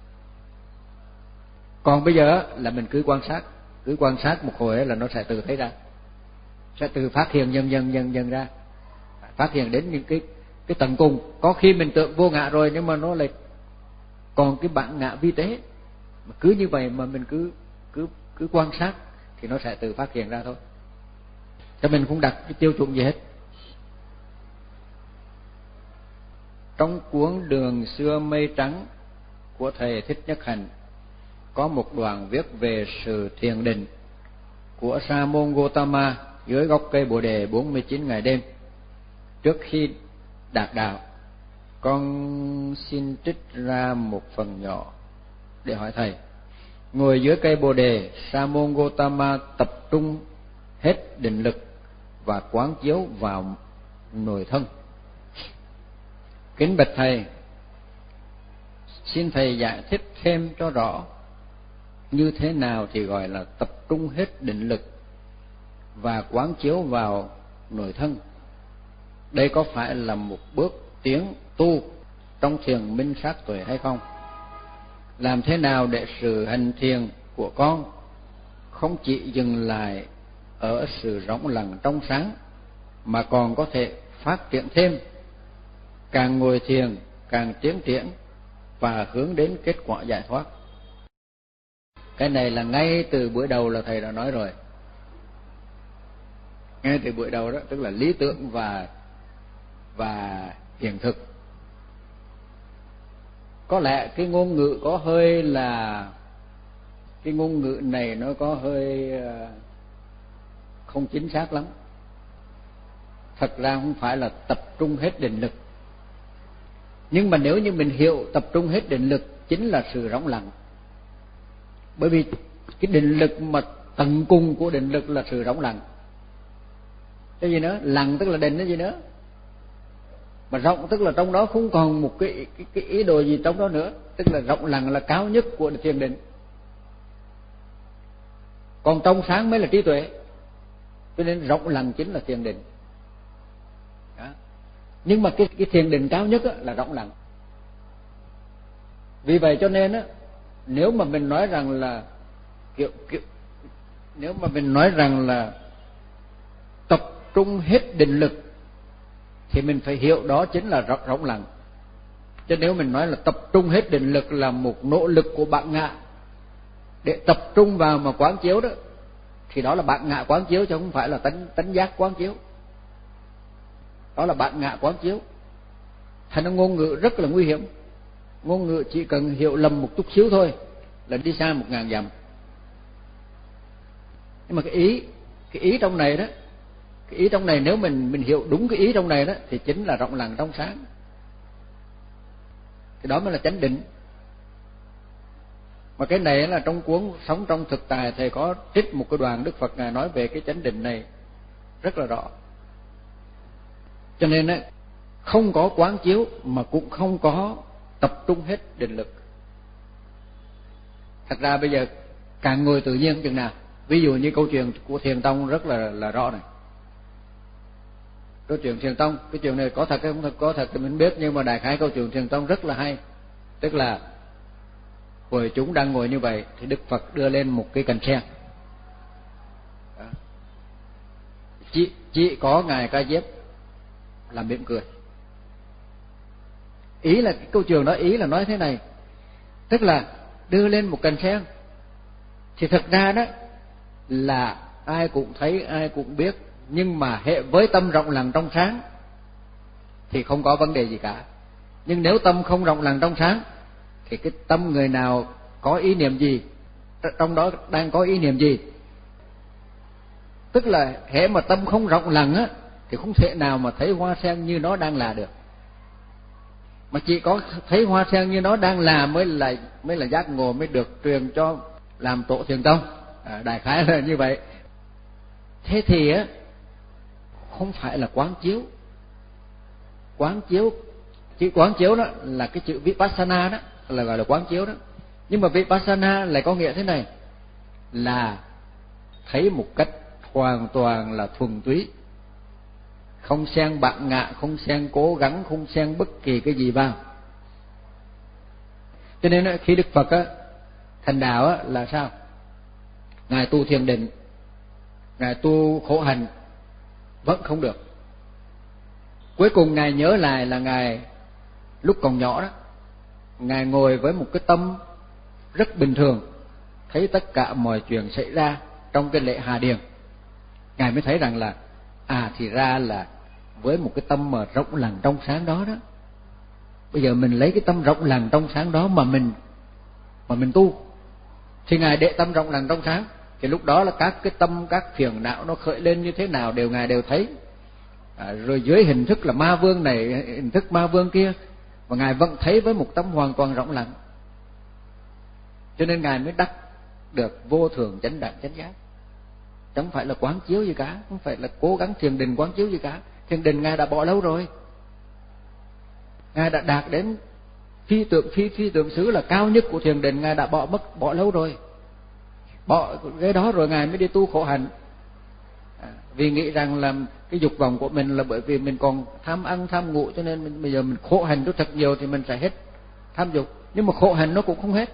A: Còn bây giờ là mình cứ quan sát, cứ quan sát một hồi là nó sẽ tự thấy ra, sẽ tự phát hiện dần dần dần dần ra, phát hiện đến những cái cái tận cùng. Có khi mình tưởng vô ngã rồi nhưng mà nó lại còn cái bản ngã vi tế. Mà cứ như vậy mà mình cứ cứ cứ quan sát thì nó sẽ tự phát hiện ra thôi. Cho mình không đặt cái tiêu chuẩn gì hết. Trong cuốn Đường Xưa Mây Trắng của thầy Thích Nhất Hạnh có một đoạn viết về sự thiền định của Sa môn Gotama dưới gốc cây Bồ đề bốn mươi chín ngày đêm. Trước khi đạt đạo, con xin trích ra một phần nhỏ để hỏi thầy. Ngồi dưới cây Bồ đề, Sa môn Gotama tập trung hết định lực và quán chiếu vào nội thân. Kính bạch thầy, xin thầy giải thích thêm cho rõ như thế nào thì gọi là tập trung hết định lực và quán chiếu vào nội thân. Đây có phải là một bước tiến tu trong thiền minh sát tuệ hay không? Làm thế nào để sự hành thiền của con không chỉ dừng lại ở sự rỗng lặng trong sáng mà còn có thể phát triển thêm, càng ngồi thiền càng tiến triển và hướng đến kết quả giải thoát? Cái này là ngay từ buổi đầu là thầy đã nói rồi. Ngay từ buổi đầu đó, tức là lý tưởng và và hiện thực. Có lẽ cái ngôn ngữ có hơi là cái ngôn ngữ này nó có hơi không chính xác lắm. Thật ra không phải là tập trung hết định lực. Nhưng mà nếu như mình hiểu tập trung hết định lực chính là sự rỗng lặng. Bởi vì cái định lực mà tận cùng của định lực là sự rỗng lặng. Cái gì nữa? Lặng tức là định, cái gì nữa? Mà rộng tức là trong đó không còn một cái, cái, cái ý đồ gì trong đó nữa. Tức là rộng lặng là cao nhất của thiền định. Còn trong sáng mới là trí tuệ. Cho nên rộng lặng chính là thiền định. Đó. Nhưng mà cái, cái thiền định cao nhất là rộng lặng. Vì vậy cho nên á, nếu mà mình nói rằng là kiểu, kiểu nếu mà mình nói rằng là tập trung hết định lực thì mình phải hiểu đó chính là rộng, rộng lặng. Chứ nếu mình nói là tập trung hết định lực là một nỗ lực của bản ngã để tập trung vào mà quán chiếu đó, thì đó là bản ngã quán chiếu chứ không phải là tánh tánh giác quán chiếu. Đó là bản ngã quán chiếu. Thành ra ngôn ngữ rất là nguy hiểm. Ngôn ngữ chỉ cần hiểu lầm một chút xíu thôi là đi xa một ngàn dặm. Nhưng mà cái ý cái ý trong này đó, cái ý trong này nếu mình mình hiểu đúng cái ý trong này đó thì chính là rộng lặng trong sáng. Thì đó mới là chánh định. Mà cái này là trong cuốn Sống trong thực tại, thầy có trích một cái đoạn Đức Phật ngài nói về cái chánh định này rất là rõ. Cho nên á, không có quán chiếu mà cũng không có tập trung hết định lực. Thật ra bây giờ càng ngồi tự nhiên chừng nào. Ví dụ như câu chuyện của Thiền Tông rất là là rõ này. Câu chuyện Thiền Tông, cái chuyện này có thật hay không thật, có thật thì mình biết, nhưng mà đại khái câu chuyện Thiền Tông rất là hay. Tức là hội chúng đang ngồi như vậy thì Đức Phật đưa lên một cái cành sen. Chỉ, chỉ có ngài Ca Diếp làm mỉm cười. Ý là cái câu chuyện đó, ý là nói thế này, tức là đưa lên một cành sen thì thật ra đó là ai cũng thấy, ai cũng biết, nhưng mà hệ với tâm rộng lặng trong sáng thì không có vấn đề gì cả. Nhưng nếu tâm không rộng lặng trong sáng thì cái tâm người nào có ý niệm gì, trong đó đang có ý niệm gì, tức là hệ mà tâm không rộng lặng á thì không thể nào mà thấy hoa sen như nó đang là được. Mà chỉ có thấy hoa sen như nó đang là mới là mới là giác ngộ, mới được truyền cho làm tổ Thiền Tông. À, đại khái là như vậy. Thế thì á không phải là quán chiếu. Quán chiếu, chữ quán chiếu đó là cái chữ Vipassana đó, là gọi là quán chiếu đó. Nhưng mà Vipassana lại có nghĩa thế này, là thấy một cách hoàn toàn là thuần túy, không xen bạn ngạ, không xen cố gắng, không xen bất kỳ cái gì vào. Cho nên khi Đức Phật á, thành đạo á, là sao? Ngài tu thiền định, ngài tu khổ hạnh vẫn không được. Cuối cùng ngài nhớ lại là ngài lúc còn nhỏ đó, ngài ngồi với một cái tâm rất bình thường, thấy tất cả mọi chuyện xảy ra trong cái lễ Hà Điền. Ngài mới thấy rằng là à thì ra là với một cái tâm mà rộng lặng trong sáng đó đó, bây giờ mình lấy cái tâm rộng lặng trong sáng đó mà mình mà mình tu, thì ngài để tâm rộng lặng trong sáng, thì lúc đó là các cái tâm, các phiền não nó khởi lên như thế nào đều ngài đều thấy. À, rồi dưới hình thức là ma vương này, hình thức ma vương kia, và ngài vẫn thấy với một tâm hoàn toàn rộng lặng. Cho nên ngài mới đắc được vô thường chánh đẳng chánh giác. Chẳng phải là quán chiếu gì cả, không phải là cố gắng thiền định quán chiếu gì cả. Thiền định ngài đã bỏ lâu rồi. Ngài đã đạt đến phi tượng phi phi tượng xứ là cao nhất của thiền định, ngài đã bỏ mất bỏ lâu rồi. Bỏ cái đó rồi ngài mới đi tu khổ hạnh. À, vì nghĩ rằng là cái dục vọng của mình là bởi vì mình còn tham ăn tham ngủ, cho nên mình, bây giờ mình khổ hạnh rất thật nhiều thì mình sẽ hết tham dục. Nhưng mà khổ hạnh nó cũng không hết.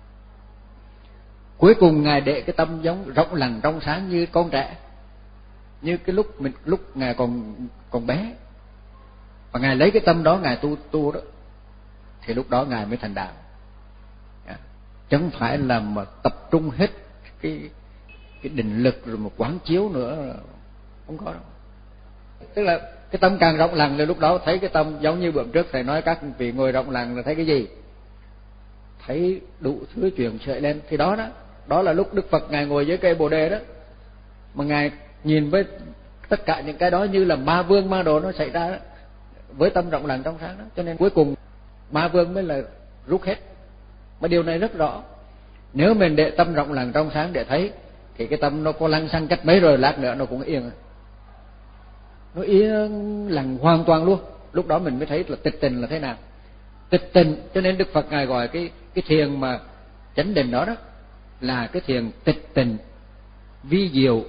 A: Cuối cùng ngài để cái tâm giống rộng lặng trong sáng như con trẻ, như cái lúc mình lúc ngài còn còn bé, và ngài lấy cái tâm đó ngài tu tu đó, thì lúc đó ngài mới thành đạo. Chẳng phải là mà tập trung hết cái cái định lực rồi một quán chiếu nữa, không có đâu. Tức là cái tâm càng rộng lặng thì lúc đó thấy cái tâm giống như bữa trước thầy nói các vị ngồi rộng lặng là thấy cái gì? Thấy đủ thứ chuyện xảy lên. Thì đó đó, đó là lúc Đức Phật ngài ngồi dưới cây Bồ Đề đó, mà ngài nhìn với tất cả những cái đó như là ma vương ma đồ nó xảy ra đó, với tâm rộng lặng trong sáng đó. Cho nên cuối cùng ma vương mới là rút hết. Mà điều này rất rõ, nếu mình để tâm rộng lặng trong sáng để thấy, thì cái tâm nó có lăng xăng cách mấy rồi lát nữa nó cũng yên, nó yên lặng hoàn toàn luôn. Lúc đó mình mới thấy là tịch tình là thế nào. Tịch tình, cho nên Đức Phật ngài gọi cái cái thiền mà chánh định đó đó là cái thiền tịch tình vi diệu,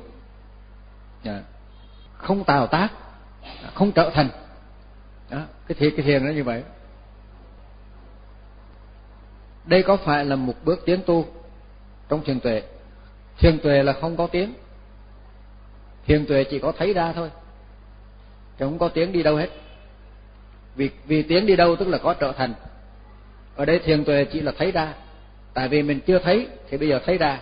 A: không tạo tác, không trở thành. Đó, cái thiền cái thiền nó như vậy. Đây có phải là một bước tiến tu trong thiền tuệ? Thiền tuệ là không có tiếng. Thiền tuệ chỉ có thấy ra thôi, chứ không có tiếng đi đâu hết. Vì vì tiếng đi đâu tức là có trở thành. Ở đây thiền tuệ chỉ là thấy ra, tại vì mình chưa thấy thì bây giờ thấy ra.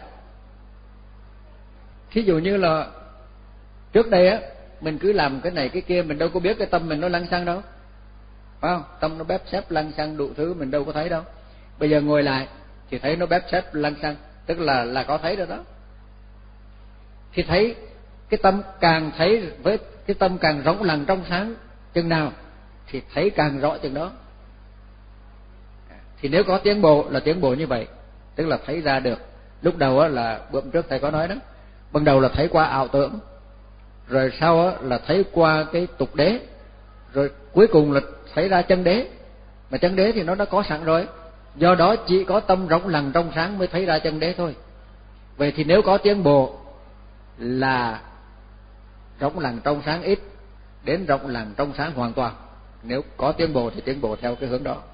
A: Thí dụ như là trước đây á, mình cứ làm cái này cái kia, mình đâu có biết cái tâm mình nó lăng xăng đâu, phải không? Tâm nó bếp xếp lăng xăng đủ thứ mình đâu có thấy đâu. Bây giờ ngồi lại thì thấy nó bếp xếp lăng xăng, tức là là có thấy rồi đó. thì thấy cái tâm càng thấy với cái tâm càng rỗng lặng trong sáng chừng nào thì thấy càng rõ chừng đó. Thì nếu có tiến bộ là tiến bộ như vậy, tức là thấy ra được. Lúc đầu á là bữa trước thầy có nói đó, ban đầu là thấy qua ảo tưởng, rồi sau á là thấy qua cái tục đế, rồi cuối cùng là thấy ra chân đế. Mà chân đế thì nó đã có sẵn rồi, do đó chỉ có tâm rỗng lặng trong sáng mới thấy ra chân đế thôi. Vậy thì nếu có tiến bộ là rỗng lặng trong sáng ít đến rỗng lặng trong sáng hoàn toàn. Nếu có tiến bộ thì tiến bộ theo cái hướng đó.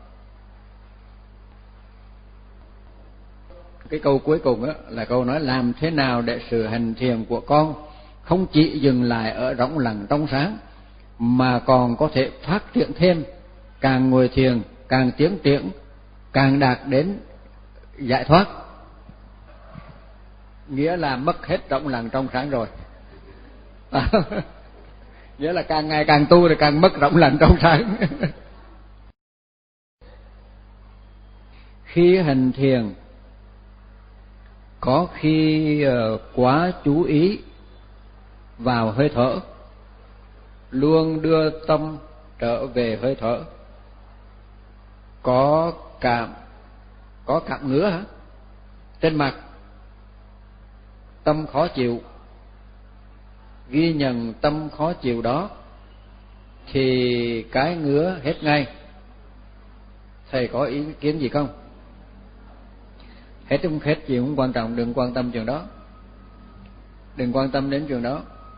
A: Cái câu cuối cùng đó là câu nói làm thế nào để sự hành thiền của con không chỉ dừng lại ở rỗng lặng trong sáng mà còn có thể phát triển thêm, càng ngồi thiền càng tiến triển, càng đạt đến giải thoát. Nghĩa là mất hết rỗng lặng trong sáng rồi. À, nghĩa là càng ngày càng tu thì càng mất rỗng lặng trong sáng. Khi hành thiền có khi uh, quá chú ý vào hơi thở, luôn đưa tâm trở về hơi thở. Có cảm có cảm ngứa hả? Trên mặt, tâm khó chịu, ghi nhận tâm khó chịu đó thì cái ngứa hết ngay. Thầy có ý kiến gì không? Hết không hết gì cũng quan trọng, đừng quan tâm chuyện đó, đừng quan tâm đến chuyện đó.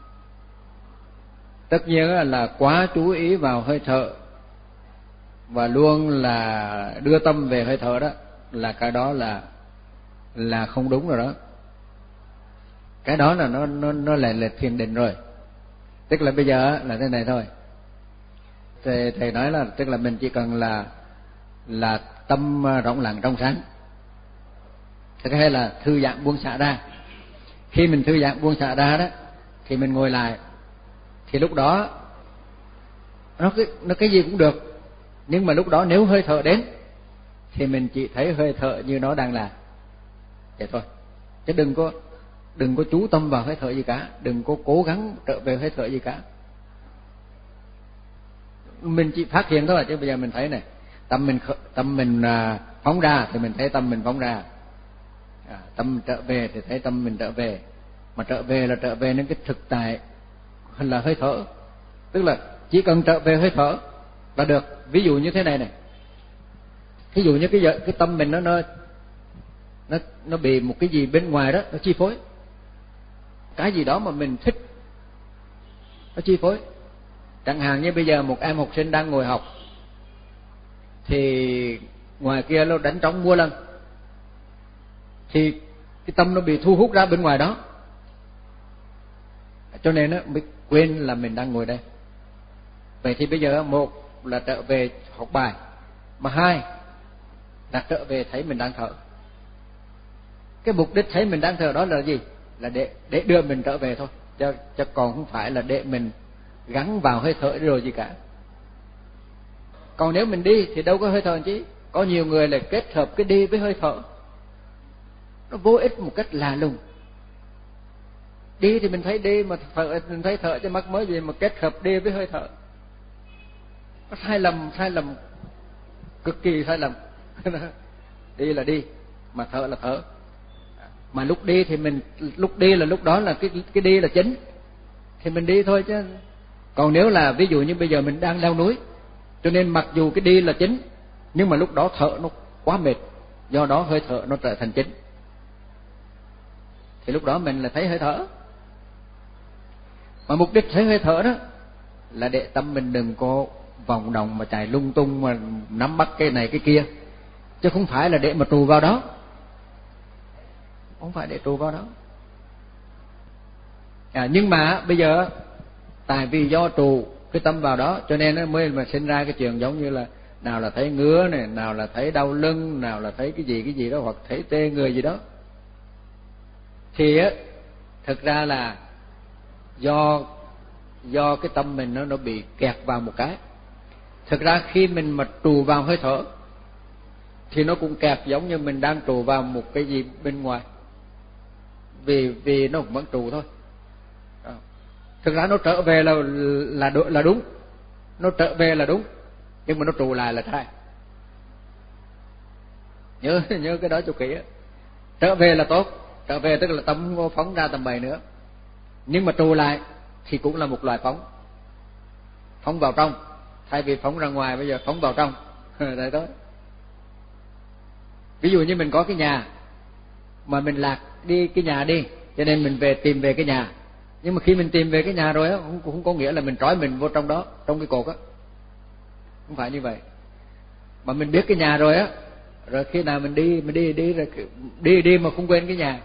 A: Tất nhiên là quá chú ý vào hơi thở và luôn là đưa tâm về hơi thở đó, là cái đó là là không đúng rồi đó. Cái đó là nó nó nó là lệch thiền định rồi. Tức là bây giờ là thế này thôi. Thầy thầy nói là tức là mình chỉ cần là là tâm rỗng lặng trong sáng. Thứ hai là thư giãn buông xả ra. Khi mình thư giãn buông xả ra đó thì mình ngồi lại, thì lúc đó nó cái nó cái gì cũng được, nhưng mà lúc đó nếu hơi thở đến thì mình chỉ thấy hơi thở như nó đang là vậy thôi, chứ đừng có đừng có chú tâm vào hơi thở gì cả, đừng có cố gắng trở về hơi thở gì cả. Mình chỉ phát hiện thôi, chứ bây giờ mình thấy này, tâm mình tâm mình phóng ra thì mình thấy tâm mình phóng ra, à, tâm trở về thì thấy tâm mình trở về. Mà trở về là trở về đến cái thực tại là hơi thở, tức là chỉ cần trở về hơi thở là được. Ví dụ như thế này này, ví dụ như cái giờ, cái tâm mình nó nó nó nó bị một cái gì bên ngoài đó nó chi phối, cái gì đó mà mình thích nó chi phối. Chẳng hạn như bây giờ một em học sinh đang ngồi học thì ngoài kia nó đánh trống mua lân, thì cái tâm nó bị thu hút ra bên ngoài đó, cho nên nó mới quên là mình đang ngồi đây. Vậy thì bây giờ một là trở về học bài, mà hai là trở về thấy mình đang thở. Cái mục đích thấy mình đang thở đó là gì? Là để để đưa mình trở về thôi, chứ, chứ còn không phải là để mình gắn vào hơi thở rồi gì cả. Còn nếu mình đi thì đâu có hơi thở chứ. Có nhiều người là kết hợp cái đi với hơi thở, nó vô ích một cách lạ lùng. Đi thì mình thấy đi, mà thở mình thấy thở, chứ mắc mới gì mà kết hợp đi với hơi thở. Nó sai lầm, sai lầm, cực kỳ sai lầm. Đi là đi, mà thở là thở. Mà lúc đi thì mình, lúc đi là lúc đó là cái cái đi là chính, thì mình đi thôi chứ. Còn nếu là ví dụ như bây giờ mình đang leo núi, cho nên mặc dù cái đi là chính, nhưng mà lúc đó thở nó quá mệt, do đó hơi thở nó trở thành chính, thì lúc đó mình là thấy hơi thở. Mà mục đích thấy hơi thở đó là để tâm mình đừng có vòng động mà chạy lung tung mà nắm bắt cái này cái kia, chứ không phải là để mà trù vào đó, không phải để trù vào đó. À, nhưng mà bây giờ tại vì do trù cái tâm vào đó, cho nên nó mới mà sinh ra cái chuyện giống như là nào là thấy ngứa này, nào là thấy đau lưng, nào là thấy cái gì cái gì đó, hoặc thấy tê người gì đó. Thì á, thực ra là do do cái tâm mình nó nó bị kẹt vào một cái. Thực ra khi mình mà trù vào hơi thở thì nó cũng kẹt giống như mình đang trù vào một cái gì bên ngoài, vì vì nó cũng vẫn trù thôi. Thực ra nó trở về là là là đúng, nó trở về là đúng, nhưng mà nó trụ lại là sai. Nhớ nhớ cái đó cho kỹ. Trở về là tốt, trở về tức là tâm phóng ra tầm bậy nữa, nhưng mà trụ lại thì cũng là một loại phóng, phóng vào trong thay vì phóng ra ngoài, bây giờ phóng vào trong. Đấy đó. Ví dụ như mình có cái nhà mà mình lạc đi cái nhà đi, cho nên mình về tìm về cái nhà, nhưng mà khi mình tìm về cái nhà rồi á, không, không có nghĩa là mình trói mình vô trong đó, trong cái cột á, không phải như vậy. Mà mình biết cái nhà rồi á, rồi khi nào mình đi mình đi đi rồi đi đi mà không quên cái nhà.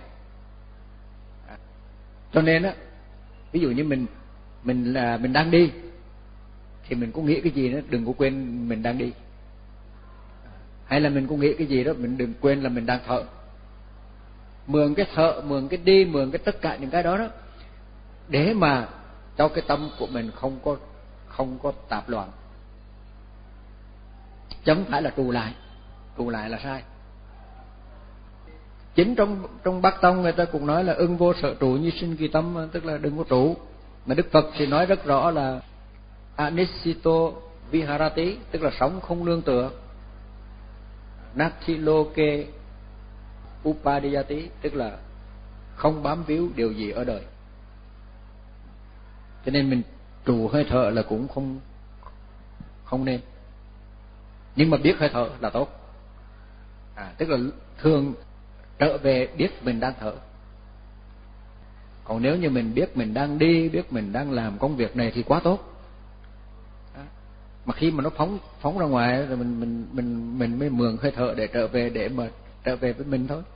A: Cho nên á, ví dụ như mình mình là mình đang đi thì mình có nghĩ cái gì nữa đừng có quên mình đang đi, hay là mình có nghĩ cái gì đó mình đừng quên là mình đang thở. Mượn cái thở, mượn cái đi, mượn cái tất cả những cái đó đó để mà cho cái tâm của mình không có không có tạp loạn, chứ không phải là trụ lại. Trụ lại là sai. Chính trong trong Bắc Tông người ta cũng nói là ưng vô sở trụ như sinh kỳ tâm, tức là đừng có trụ. Mà Đức Phật thì nói rất rõ là anisito viharati, tức là sống không nương tựa. Nathiloke upadiyati, tức là không bám víu điều gì ở đời. Cho nên mình trụ hơi thở là cũng không không nên, nhưng mà biết hơi thở là tốt. À, tức là thường trở về biết mình đang thở. Còn nếu như mình biết mình đang đi, biết mình đang làm công việc này thì quá tốt. Đó. Mà khi mà nó phóng phóng ra ngoài rồi mình mình mình mình mới mượn hơi thở để trở về, để mà trở về với mình thôi.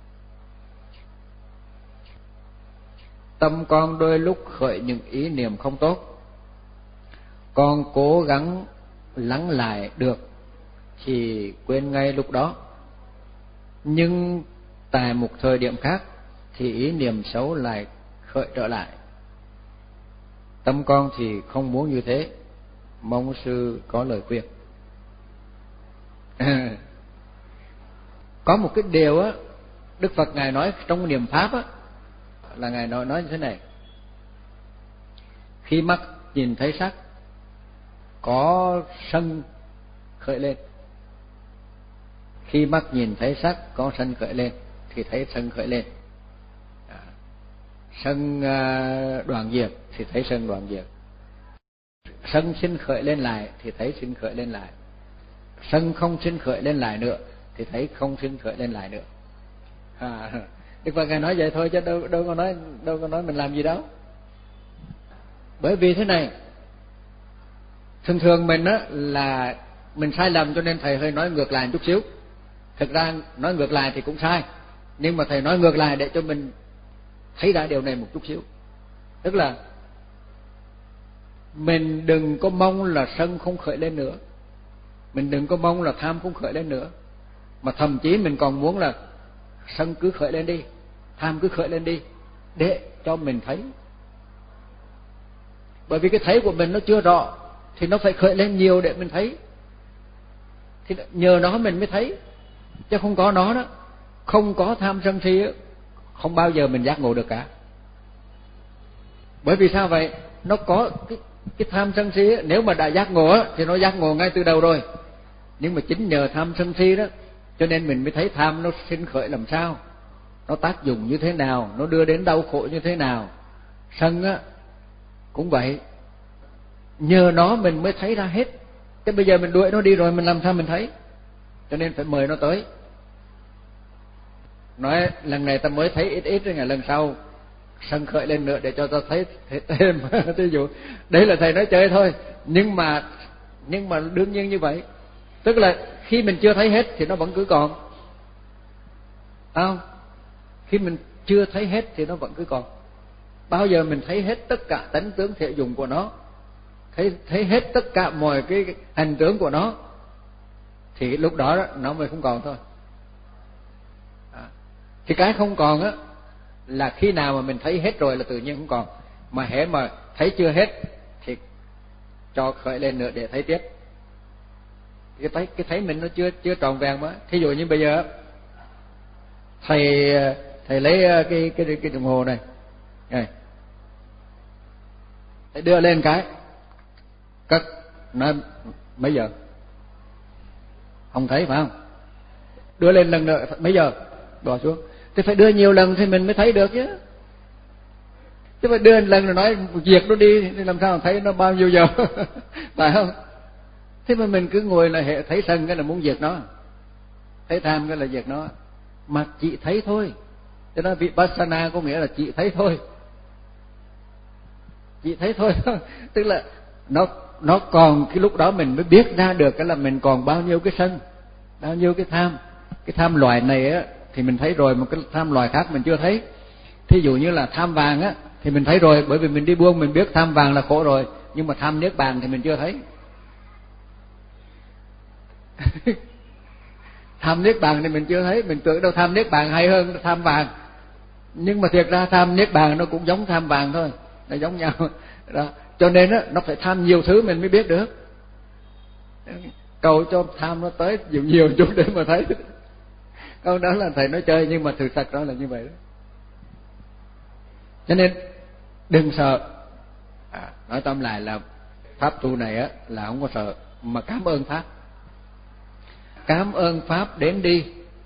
A: Tâm con đôi lúc khởi những ý niệm không tốt, con cố gắng lắng lại được thì quên ngay lúc đó, nhưng tại một thời điểm khác thì ý niệm xấu lại khởi trở lại. Tâm con thì không muốn như thế, mong sư có lời khuyên. Có một cái điều á, Đức Phật ngài nói trong niệm pháp á, là ngài nói nói như thế này: khi mắt nhìn thấy sắc có sân khởi lên, khi mắt nhìn thấy sắc có sân khởi lên thì thấy sân khởi lên. À, sân đoạn diệt thì thấy sân đoạn diệt. Sân sinh khởi lên lại thì thấy sinh khởi lên lại. Sân không sinh khởi lên lại nữa thì thấy không sinh khởi lên lại nữa. À, Đức Phật ngài nói vậy thôi chứ đâu đâu có nói đâu có nói mình làm gì đâu. Bởi vì thế này, thường thường mình á là mình sai lầm, cho nên thầy hơi nói ngược lại một chút xíu. Thực ra nói ngược lại thì cũng sai, nhưng mà thầy nói ngược lại để cho mình thấy ra điều này một chút xíu. Tức là mình đừng có mong là sân không khởi lên nữa, mình đừng có mong là tham không khởi lên nữa, mà thậm chí mình còn muốn là sân cứ khởi lên đi, tham cứ khởi lên đi, để cho mình thấy. Bởi vì cái thấy của mình nó chưa rõ thì nó phải khởi lên nhiều để mình thấy, thì nhờ nó mình mới thấy. Chứ không có nó đó, không có tham sân si, không bao giờ mình giác ngộ được cả. Bởi vì sao vậy? Nó có cái, cái tham sân si, nếu mà đã giác ngộ thì nó giác ngộ ngay từ đầu rồi. Nhưng mà chính nhờ tham sân si đó, cho nên mình mới thấy tham nó sinh khởi làm sao, nó tác dụng như thế nào, nó đưa đến đau khổ như thế nào. Sân á cũng vậy, nhờ nó mình mới thấy ra hết. Chứ bây giờ mình đuổi nó đi rồi mình làm sao mình thấy? Cho nên phải mời nó tới. Nói lần này ta mới thấy ít ít rồi, ngày lần sau sân khởi lên nữa để cho ta thấy thêm. Ví dụ đấy là thầy nói chơi thôi, nhưng mà nhưng mà đương nhiên như vậy. Tức là khi mình chưa thấy hết thì nó vẫn cứ còn, không? Khi mình chưa thấy hết thì nó vẫn cứ còn. Bao giờ mình thấy hết tất cả tánh tướng thể dụng của nó, thấy thấy hết tất cả mọi cái hành tướng của nó, thì lúc đó, đó nó mới không còn thôi. À, thì cái không còn á là khi nào mà mình thấy hết rồi là tự nhiên không còn. Mà hễ mà thấy chưa hết thì cho khởi lên nữa để thấy tiếp. Cái thấy cái thấy mình nó chưa chưa tròn vẹn mà. Thí dụ như bây giờ thầy thầy lấy cái cái cái đồng hồ này, này. Thầy đưa lên cái cất, nói mấy giờ? Không thấy phải không? Đưa lên lần nữa mấy giờ? Bỏ xuống. Thì phải đưa nhiều lần thì mình mới thấy được chứ. Chứ phải đưa lần rồi nói diệt nó đi thì làm sao thấy nó bao nhiêu giờ? Phải không? Thế mà mình cứ ngồi là hệ thấy sân cái là muốn diệt nó, thấy tham cái là diệt nó, mà chỉ thấy thôi. Cho nên Vipassana có nghĩa là chỉ thấy thôi, chỉ thấy thôi. Tức là nó nó còn cái lúc đó mình mới biết ra được cái là mình còn bao nhiêu cái sân, bao nhiêu cái tham. Cái tham loài này á thì mình thấy rồi, một cái tham loài khác mình chưa thấy. Thí dụ như là tham vàng á thì mình thấy rồi, bởi vì mình đi buông mình biết tham vàng là khổ rồi, nhưng mà tham niết bàn thì mình chưa thấy. Tham niết bàn thì mình chưa thấy, mình tưởng đâu tham niết bàn hay hơn tham vàng, nhưng mà thiệt ra tham niết bàn nó cũng giống tham vàng thôi, nó giống nhau đó. Cho nên á nó phải tham nhiều thứ mình mới biết được. Cầu cho tham nó tới nhiều nhiều chút để mà thấy. Câu đó là thầy nói chơi, nhưng mà thực thật đó là như vậy đó. Cho nên đừng sợ. À, nói tóm lại là pháp tu này á là không có sợ, mà cảm ơn pháp. Cảm ơn pháp đến đi.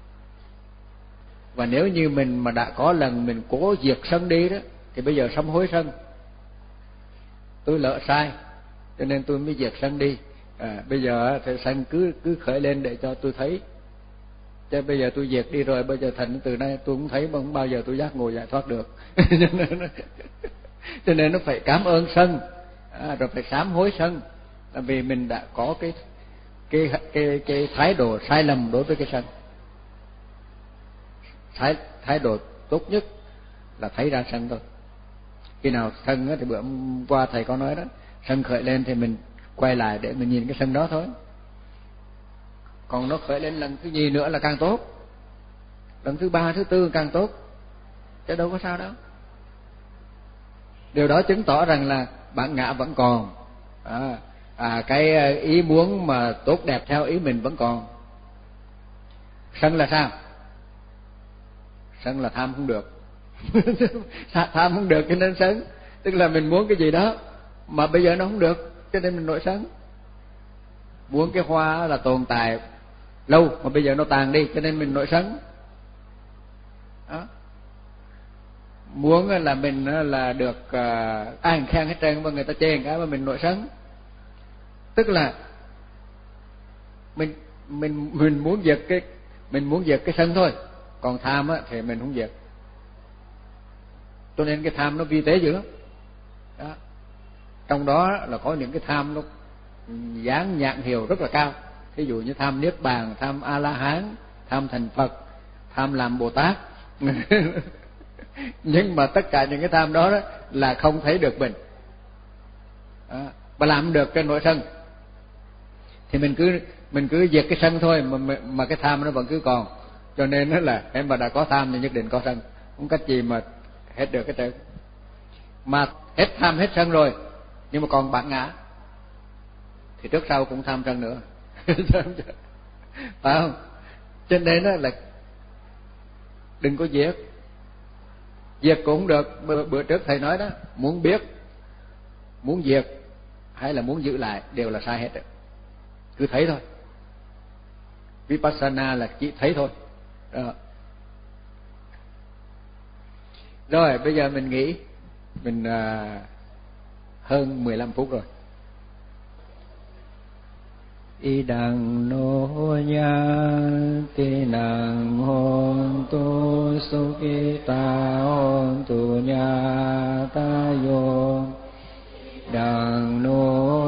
A: Và nếu như mình mà đã có lần mình cố diệt sân đi đó, thì bây giờ sám hối sân. Tôi lỡ sai, cho nên tôi mới diệt sân đi. À, bây giờ thì sân cứ cứ khởi lên để cho tôi thấy. Chứ bây giờ tôi diệt đi rồi, bây giờ thành từ nay tôi cũng thấy mà không bao giờ tôi giác ngộ giải thoát được. cho, nên nó, cho nên nó phải cảm ơn sân, à, rồi phải sám hối sân, là vì mình đã có cái cái cái cái thái độ sai lầm đối với cái sân. Thái thái độ tốt nhất là thấy ra sân thôi. Khi nào sân á, thì bữa hôm qua thầy có nói đó, sân khởi lên thì mình quay lại để mình nhìn cái sân đó thôi. Còn nó khởi lên lần thứ nhì nữa là càng tốt, lần thứ ba thứ tư càng tốt, chứ đâu có sao đâu. Điều đó chứng tỏ rằng là bản ngã vẫn còn, à, à, cái ý muốn mà tốt đẹp theo ý mình vẫn còn. Sân là sao? Sân là tham không được. Tham không được cho nên sân. Tức là mình muốn cái gì đó mà bây giờ nó không được, cho nên mình nổi sân. Muốn cái hoa là tồn tại lâu mà bây giờ nó tàn đi, cho nên mình nổi sân đó. Muốn là mình là được ai khen hết trơn mà người ta chê cái mà mình nổi sân. Tức là mình mình mình muốn diệt cái mình muốn diệt cái sân thôi, còn tham á thì mình không diệt. Cho nên cái tham nó vi tế dữ lắm đó. Trong đó là có những cái tham nó dáng nhãn hiệu rất là cao. Ví dụ như tham niết bàn, tham A La Hán, tham thành Phật, tham làm Bồ Tát. Nhưng mà tất cả những cái tham đó, đó là không thấy được mình đó. Và làm được cái nội sân thì mình cứ mình cứ diệt cái sân thôi, mà mà cái tham nó vẫn cứ còn. Cho nên nó là em mà đã có tham thì nhất định có sân, không cách gì mà hết được cái trơn. Mà hết tham hết sân rồi, nhưng mà còn bản ngã thì trước sau cũng tham sân nữa. Phải không? Cho nên đó là đừng có diệt. Diệt cũng không được. Bữa, bữa trước thầy nói đó, muốn biết, muốn diệt hay là muốn giữ lại đều là sai hết rồi. Cứ thấy thôi. Vipassana là chỉ thấy thôi đó. Rồi bây giờ mình nghĩ mình à, hơn mười lăm phút rồi. Idang no yantinang hontu sukita hontu nyatayo. Đằng no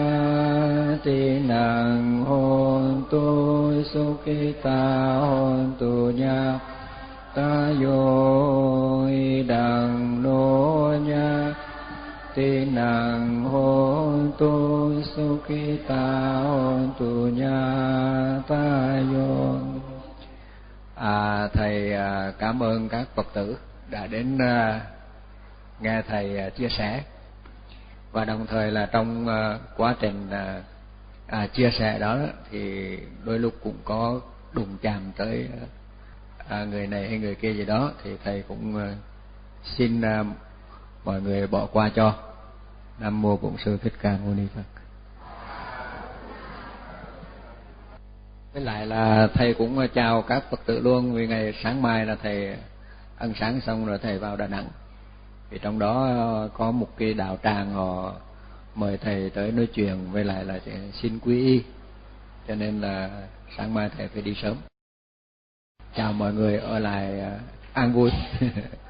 A: yantinang hontu sukita hontu nyatayo. Đằng no yantinang hontu sukita hontu nyatayo. À, thầy à, cảm ơn các Phật tử đã đến à, nghe thầy à, chia sẻ, và đồng thời là trong à, quá trình à, à, chia sẻ đó thì đôi lúc cũng có đụng chạm tới à, người này hay người kia gì đó, thì thầy cũng à, xin à, mọi người bỏ qua cho. Nam mô Bổn Sư Thích Ca Mâu Ni Phật. Với lại là thầy cũng chào các Phật tử luôn, vì ngày sáng mai là thầy ăn sáng xong rồi thầy vào Đà Nẵng. Vì trong đó có một cái đạo tràng họ mời thầy tới nói chuyện, với lại là xin quy y, cho nên là sáng mai thầy phải đi sớm. Chào mọi người, ở lại an vui.